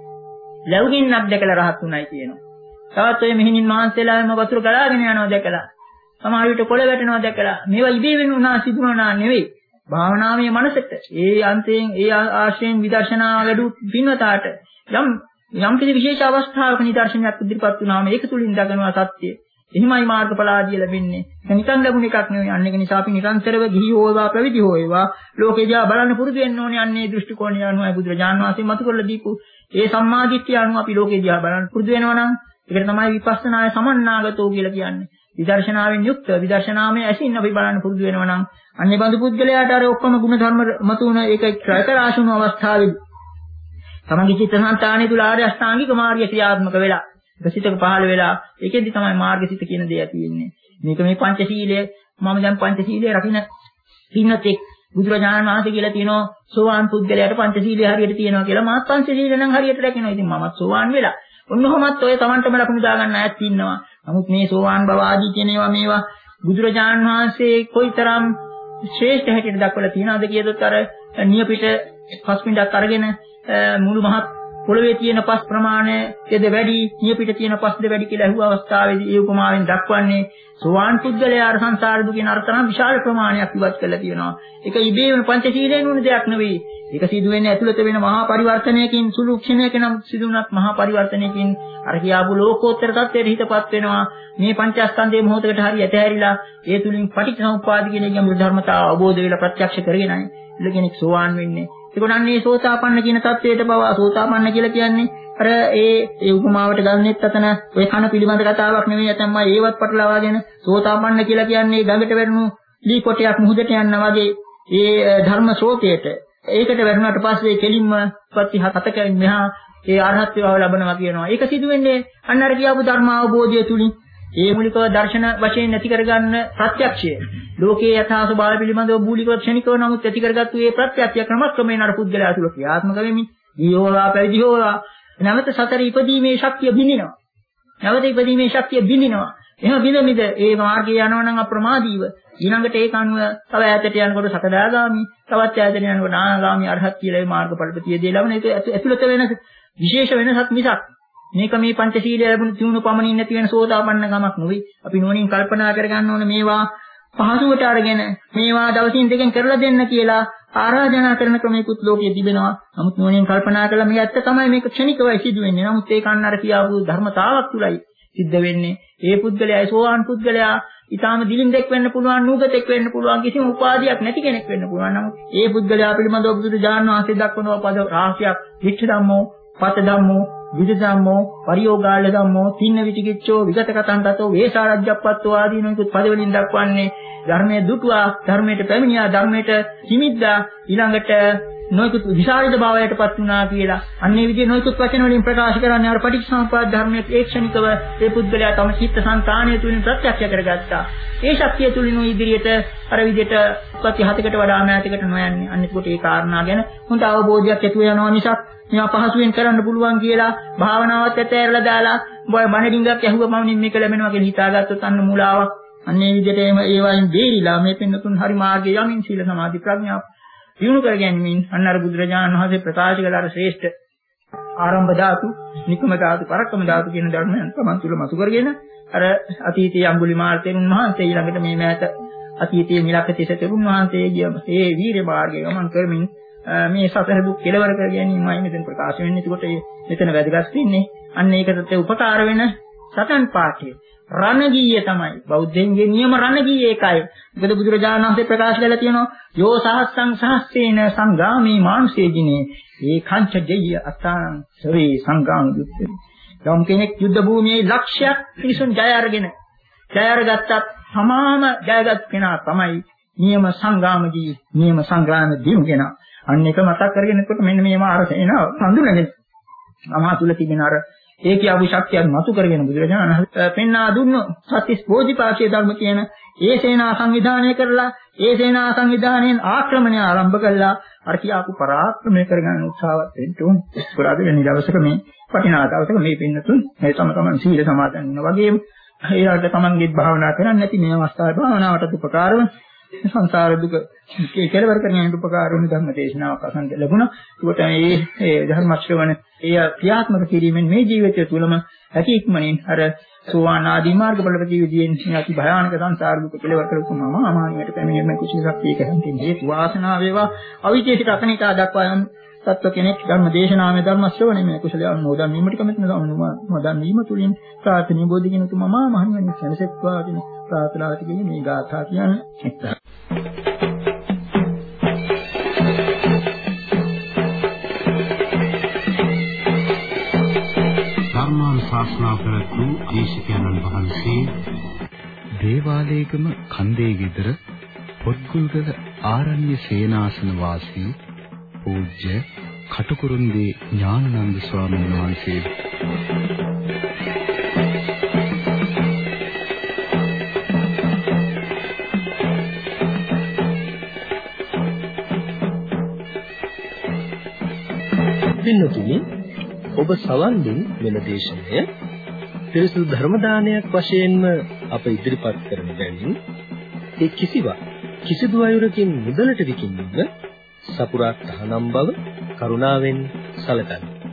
ලැබුගින්නක් දැකලා රහත් උනායි කියනවා. තවත් ඔය මෙහිණින් වහන්සේලාම වතුර ගලාගෙන යනවා දැකලා. සමහර විට කොළ වැටෙනවා දැකලා. මේවා ඉබේ වෙනුනා සිදුවනා නෙවෙයි. භාවනාමය මනසට ඒ අන්තයෙන් ඒ ආශ්‍රයෙන් විදර්ශනා වැඩු පින්වතාට යම් යම් කිසි විශේෂ අවස්ථාවක නිදර්ශනයක් ඉදිරිපත් වුණාම ඒක තුලින් දකිනවා සත්‍ය. එහිමයි මාර්ගඵල ආදී ලැබෙන්නේ. ඒක නිකන් ලැබුණ එකක් නෙවෙයි. අන්න ඒක නිසා අපි නිරන්තරව ගිහි හොයවා පැවිදි හොයවා ලෝකේ දිහා බලන්න පුරුදු වෙන්න ඕනේ. අන්නේ දෘෂ්ටි කෝණය අනුවයි බුදුරජාණන් වහන්සේ මතු කරලා දීපු ඒ සම්මාදිට්ඨිය අනුව අපි ලෝකේ දිහා බලන්න පුරුදු වෙනවා නම් ඒකට තමයි විපස්සනාය සමන්නාගතෝ කියලා කියන්නේ. විදර්ශනාවෙන් යුක්ත විදර්ශනාමය ඇසින් අපි බලන්න පුරුදු වෙනවා නම් අන්නේ බඳු පුද්ගලයාට අර ඔක්කොම ගුණ ධර්ම මතුවන ඒක ක්‍රයකරාශුණු අවස්ථාවේදී තමන්ගේ චිත්තසංතානයේ තුල ආර්ය අෂ්ටාංගික මාර්ගය ක්‍රියාත්මක වෙලා දසිතක පහළ වෙලා ඒකෙන්දි තමයි මාර්ගසිත කියන දේ ඇති වෙන්නේ. මේක මේ පංචශීලය මම දැන් පංචශීලය රකින්න පින්නතෙක් බුදුරජාණන් වහන්සේ කියලා තියෙනවා සෝවාන් පුද්ගලයාට පංචශීලය හරියට තියෙනවා කියලා. මාත් පංචශීලය නම් හරියට රැකිනවා. ඉතින් මමත් සෝවාන් වෙලා. ඔන්නෝමත් ඔය තමන්ටම ලකුණු දාගන්න අයත් ඉන්නවා. නමුත් මේ සෝවාන් බව ආදී කියන ඒවා මේවා බුදුරජාණන් වහන්සේ කොයිතරම් ශ්‍රේෂ්ඨ හැටියට දක්වලා තියෙනවද කියදොත් අර නියපිට පස් මිනිත්ක් අරගෙන මුළු මහත් පොළවේ තියෙන පස් ප්‍රමාණයද වැඩි නියපිට තියෙන පස්ද වැඩි කියලා අහුව අවස්ථාවේදී ඒ උපමාවෙන් දක්වන්නේ සෝවාන් පුද්ගලයා අර සංසාර දුකින් අර තරම් විශාල ප්‍රමාණයක් ඉවත් කරලා තියෙනවා. ඒක ඉබේම පංචශීලයෙන් වුණ දෙයක් නෙවෙයි. ඒක සිදු වෙන්නේ ඇතුළත වෙන මහා පරිවර්තනයකින් සුළු ක්ෂණයක නම් සිදු වුණත් මහා පරිවර්තනයකින් අර කියාපු ලෝකෝත්තර තත්ත්වයට හිතපත් වෙනවා. මේ පංචස්කන්ධයේ මොහොතකට හරි ඇතහැරිලා ඒ තුලින් පටිච්චසමුප්පාද කියන ගැඹුරු ධර්මතාව අවබෝධ වෙලා ප්‍රත්‍යක්ෂ කරගෙනයි ඉලගෙනෙක් සෝවාන් වෙන්නේ. ඒකෝණන්නේ සෝතාපන්න කියන තත්වයට පවා සෝතාපන්න කියලා කියන්නේ අර ඒ ඒ උපමාවට ගන්නෙත් අතන ඔය කන පිළිබඳ කතාවක් නෙවෙයි. නැත්නම් මම ඒවත් පටලවාගෙන සෝතාපන්න කියලා කියන්නේ ගඟට වැටුණු ලී කොටයක් මුහුදට යන්න වගේ ඒ ධර්ම ශ්‍රෝතයට ඒකට වැටුණාට පස්සේ කෙලින්ම ප්‍රති හතකින් මෙහා ඒ අරහත්ත්වය ලබනවා කියනවා. ඒක සිදු වෙන්නේ අන්න අර කියපු ධර්ම අවබෝධය තුලින්. ඒ මූලිකව දර්ශන වශයෙන් නැති කරගන්න ප්‍රත්‍යක්ෂය. ලෝකයේ යථා ස්වභාවය පිළිබඳව මූලිකව ක්ෂණිකව නමුත් ඇති කරගත්තු මේ ප්‍රත්‍යක්ෂය ක්‍රමක්‍රමයෙන් අර පුද්ගලයා තුළ ක්‍රියාත්මක වෙමින් ජීවෝවා පැවිදිෝවා නැවත සතර ඉපදීමේ ශක්තිය බිඳිනවා. නැවත ඉපදීමේ ශක්තිය බිඳිනවා. එහෙම බිඳමිද ඒ මාර්ගයේ යනවා නම් අප්‍රමාදීව ඊළඟට ඒක අනුව තව ඈතට යනකොට සකදාගාමි තවත් ඈතට යනකොට අනාගාමි අරහත් කියලා මේ මාර්ගඵලපතියදී ලැබෙන ඒක ඇතුළත වෙන විශේෂ වෙනසක් මිසක් මේක මේ පංචශීලය ලැබුණු තියුණු පමණින් නැති වෙන සෝතාපන්න ගමක් නෙවෙයි. අපි නුවණින් කල්පනා කරගන්න ඕනේ මේවා පහසුවට අරගෙන මේවා දවසින් දෙකෙන් කරලා දෙන්න කියලා ආරාධනා කරන ක්‍රමයකුත් ලෝකයේ තිබෙනවා. නමුත් නුවණින් කල්පනා කළා මේ ඇත්ත තමයි මේක ක්ෂණිකවයි සිදු වෙන්නේ. නමුත් ඒක අන්න අර කියාපු ධර්මතාවක් තුලයි සිද්ධ වෙන්නේ. ඒ පුද්ගලයා සෝවාන් පුද්ගලයා ඊටාම දිලින්දෙක් වෙන්න පුළුවන්, නූගතෙක් වෙන්න පුළුවන්, කිසිම උපාධියක් නැති කෙනෙක් වෙන්න පුළුවන්. නමුත් ඒ පුද්ගලයා පිළිබඳව බුදුරජාණන් වහන්සේ දක්වන පද රාශියක් විච්ඡ ධම්මෝ, පත ධම්මෝ, විද ධම්මෝ, පරියෝගාල ධම්මෝ, තින්න විචිකිච්ඡෝ, විගත කතන්තතෝ, වේසාරජ්ජප්පත්තෝ ආදී නොයෙකුත් පද වලින් දක්වන්නේ ධර්මයේ දුටුවා, ධර්මයට පැමිණියා, ධර්මයට හිමිද්දා, ඊළඟට නොයෙකුත් විශාරද භාවයටපත් වුණා කියලා. අන්නේ විදිහේ නොයෙකුත් වචන වලින් ප්‍රකාශ කරන්නේ අර පටිච්චසමුප්පාද ධර්මයේ ඒක්ෂණිකව ඒ පුද්ගලයා තම චිත්ත සංතානය තුලින් ප්‍රත්‍යක්ෂ කරගත්තා. ඒ ශක්තිය තුලින් ඉදිරියට අර විදිහට ප්‍රති හතකට වඩා මෑතකට නොයන්නේ. අනිත් ඒ කාරණා ගැන හොඳ අවබෝධයක් ඇතුව යනවා නිසා මේවා පහසුවෙන් කරන්න පුළුවන් කියලා භාවනාවත් ඇතෑරලා දාලා බය මන ඩිංගක් ඇහුවම මේක ලැබෙනවා කියලා හිතාගත්තොත් අන්න මුලාවක්. අන්නේ විදිහට ඒ වයින් බේරිලා මේ පින්නතුන් හරි මාර්ගයේ යමින් සීල සමාධි ප්‍රඥා දිනු කර ගැනීමෙන් අන්න අර බුදුරජාණන් වහන්සේ ප්‍රකාශ කළ අර ශ්‍රේෂ්ඨ ආරම්භ ධාතු, නිකම ධාතු, පරක්කම ධාතු කියන ධර්මයන් තමන් තුළ මතු කරගෙන අර අතීතයේ අඟුලිමාල තෙරුන් වහන්සේ ඊළඟට මේ මෑත අතීතයේ මිලක්කතිස තෙරුන් වහන්සේ ගියම ඒ වීර මාර්ගය ගමන් කරමින් මේ සතර දුක් කෙලවර කර ගැනීමයි මෙතන ප්‍රකාශ වෙන්නේ. ඒකට මෙතන වැදගත් වෙන්නේ අන්න ඒකට උපකාර වෙන සතන් පාඨය. රණගීය තමයි බෞද්ධයන්ගේ නියම රණගීය එකයි. මොකද බුදුරජාණන් වහන්සේ ප්‍රකාශ කළා තියෙනවා යෝ සහස්සං සහස්සේන සංගාමී මානුෂේ ජිනේ ඒ කංච දෙය අතං සවේ සංගාම යුත්තේ. යම් කෙනෙක් යුද්ධ භූමියේ ලක්ෂයක් පිරිසුන් ජය අරගෙන ජය අරගත්තත් තමාම ජයගත් කෙනා තමයි නියම සංගාමදී නියම සංග්‍රාම දිනු කෙනා. අන්න එක මතක් කරගෙනකොට මෙන්න මේ මාර්ග එනවා හඳුනගෙන තමා තුල තිබෙන අර ඒ කියපු ශක්තියත් මතු කරගෙන බුදුරජාණන් වහන්සේ පෙන්වා දුන්නු සත්‍තිස් බෝධිපාක්ෂික ධර්ම කියන ඒ සේනා සංවිධානය කරලා ඒ සේනා සංවිධානයෙන් ආක්‍රමණය ආරම්භ කළා අර කියාපු පරාක්‍රමණය කරගන්න උත්සාහවත් වෙන්න ඕන. ඒකලාද වෙන දවසක මේ වටිනා දවසක මේ පින්නතුන් මේ තම තමන් සීල සමාදන් වෙන වගේම ඒකට තමන්ගේ භාවනා කරන්නේ නැති මේ අවස්ථාවේ භාවනාවට උපකාර වෙන සංසාර දුක කෙලවර කරගෙන උපකාර වුණු ධර්ම දේශනාවක් අසන්න ලැබුණා. ඒකට මේ ඒ ධර්ම ශ්‍රවණ එය ක්‍රියාත්මක කිරීමෙන් මේ ජීවිතය තුළම ඇති ඉක්මනින් අර සෝවාන් ආදී මාර්ගඵල ප්‍රතිවිදියෙන් ඇති භයානක සංසාර දුක කෙලවර කරපුවම අමානියට පැමිණෙන්න කුසල ශක්තිය කැඳින් හේතු වාසනාව වේවා. අවිජේසිත අකනිකා දක්වා යන සත්ව කෙනෙක් ධර්ම දේශනාවේ ධර්ම ශ්‍රවණයේ කුසලයන් මොදන් වීමට කැමති නැතුව මොදන් වීම තුලින් ප්‍රාර්ථනීය බෝධිකින උතුම මහා මහිමනි සැනසෙත්වා කියන ප්‍රාර්ථනාවට කියන්නේ මේ ගාථා කියන්නේ. ධර්මානුශාසනා කරපු දේශකයන්න් වහන්සේ දේවාලේගම කන්දේ ගෙදර පොත්ගුල්ගල ආරණ්‍ය සේනාසන වාසී පූජ්‍ය කටුකුරුන්දී ඥානানন্দ ස්වාමීන් වහන්සේ. පින්නතුනි ඔබ සවන් දුන් මෙම දේශනය පිරිසුදු ධර්ම දානයක් වශයෙන්ම අප ඉදිරිපත් කරන බැවින් ඒ කිසිවක් කිසිදු අයුරකින් මුදලට විකිණීම සපුරා තහනම් බව කරුණාවෙන් සැලකන්න.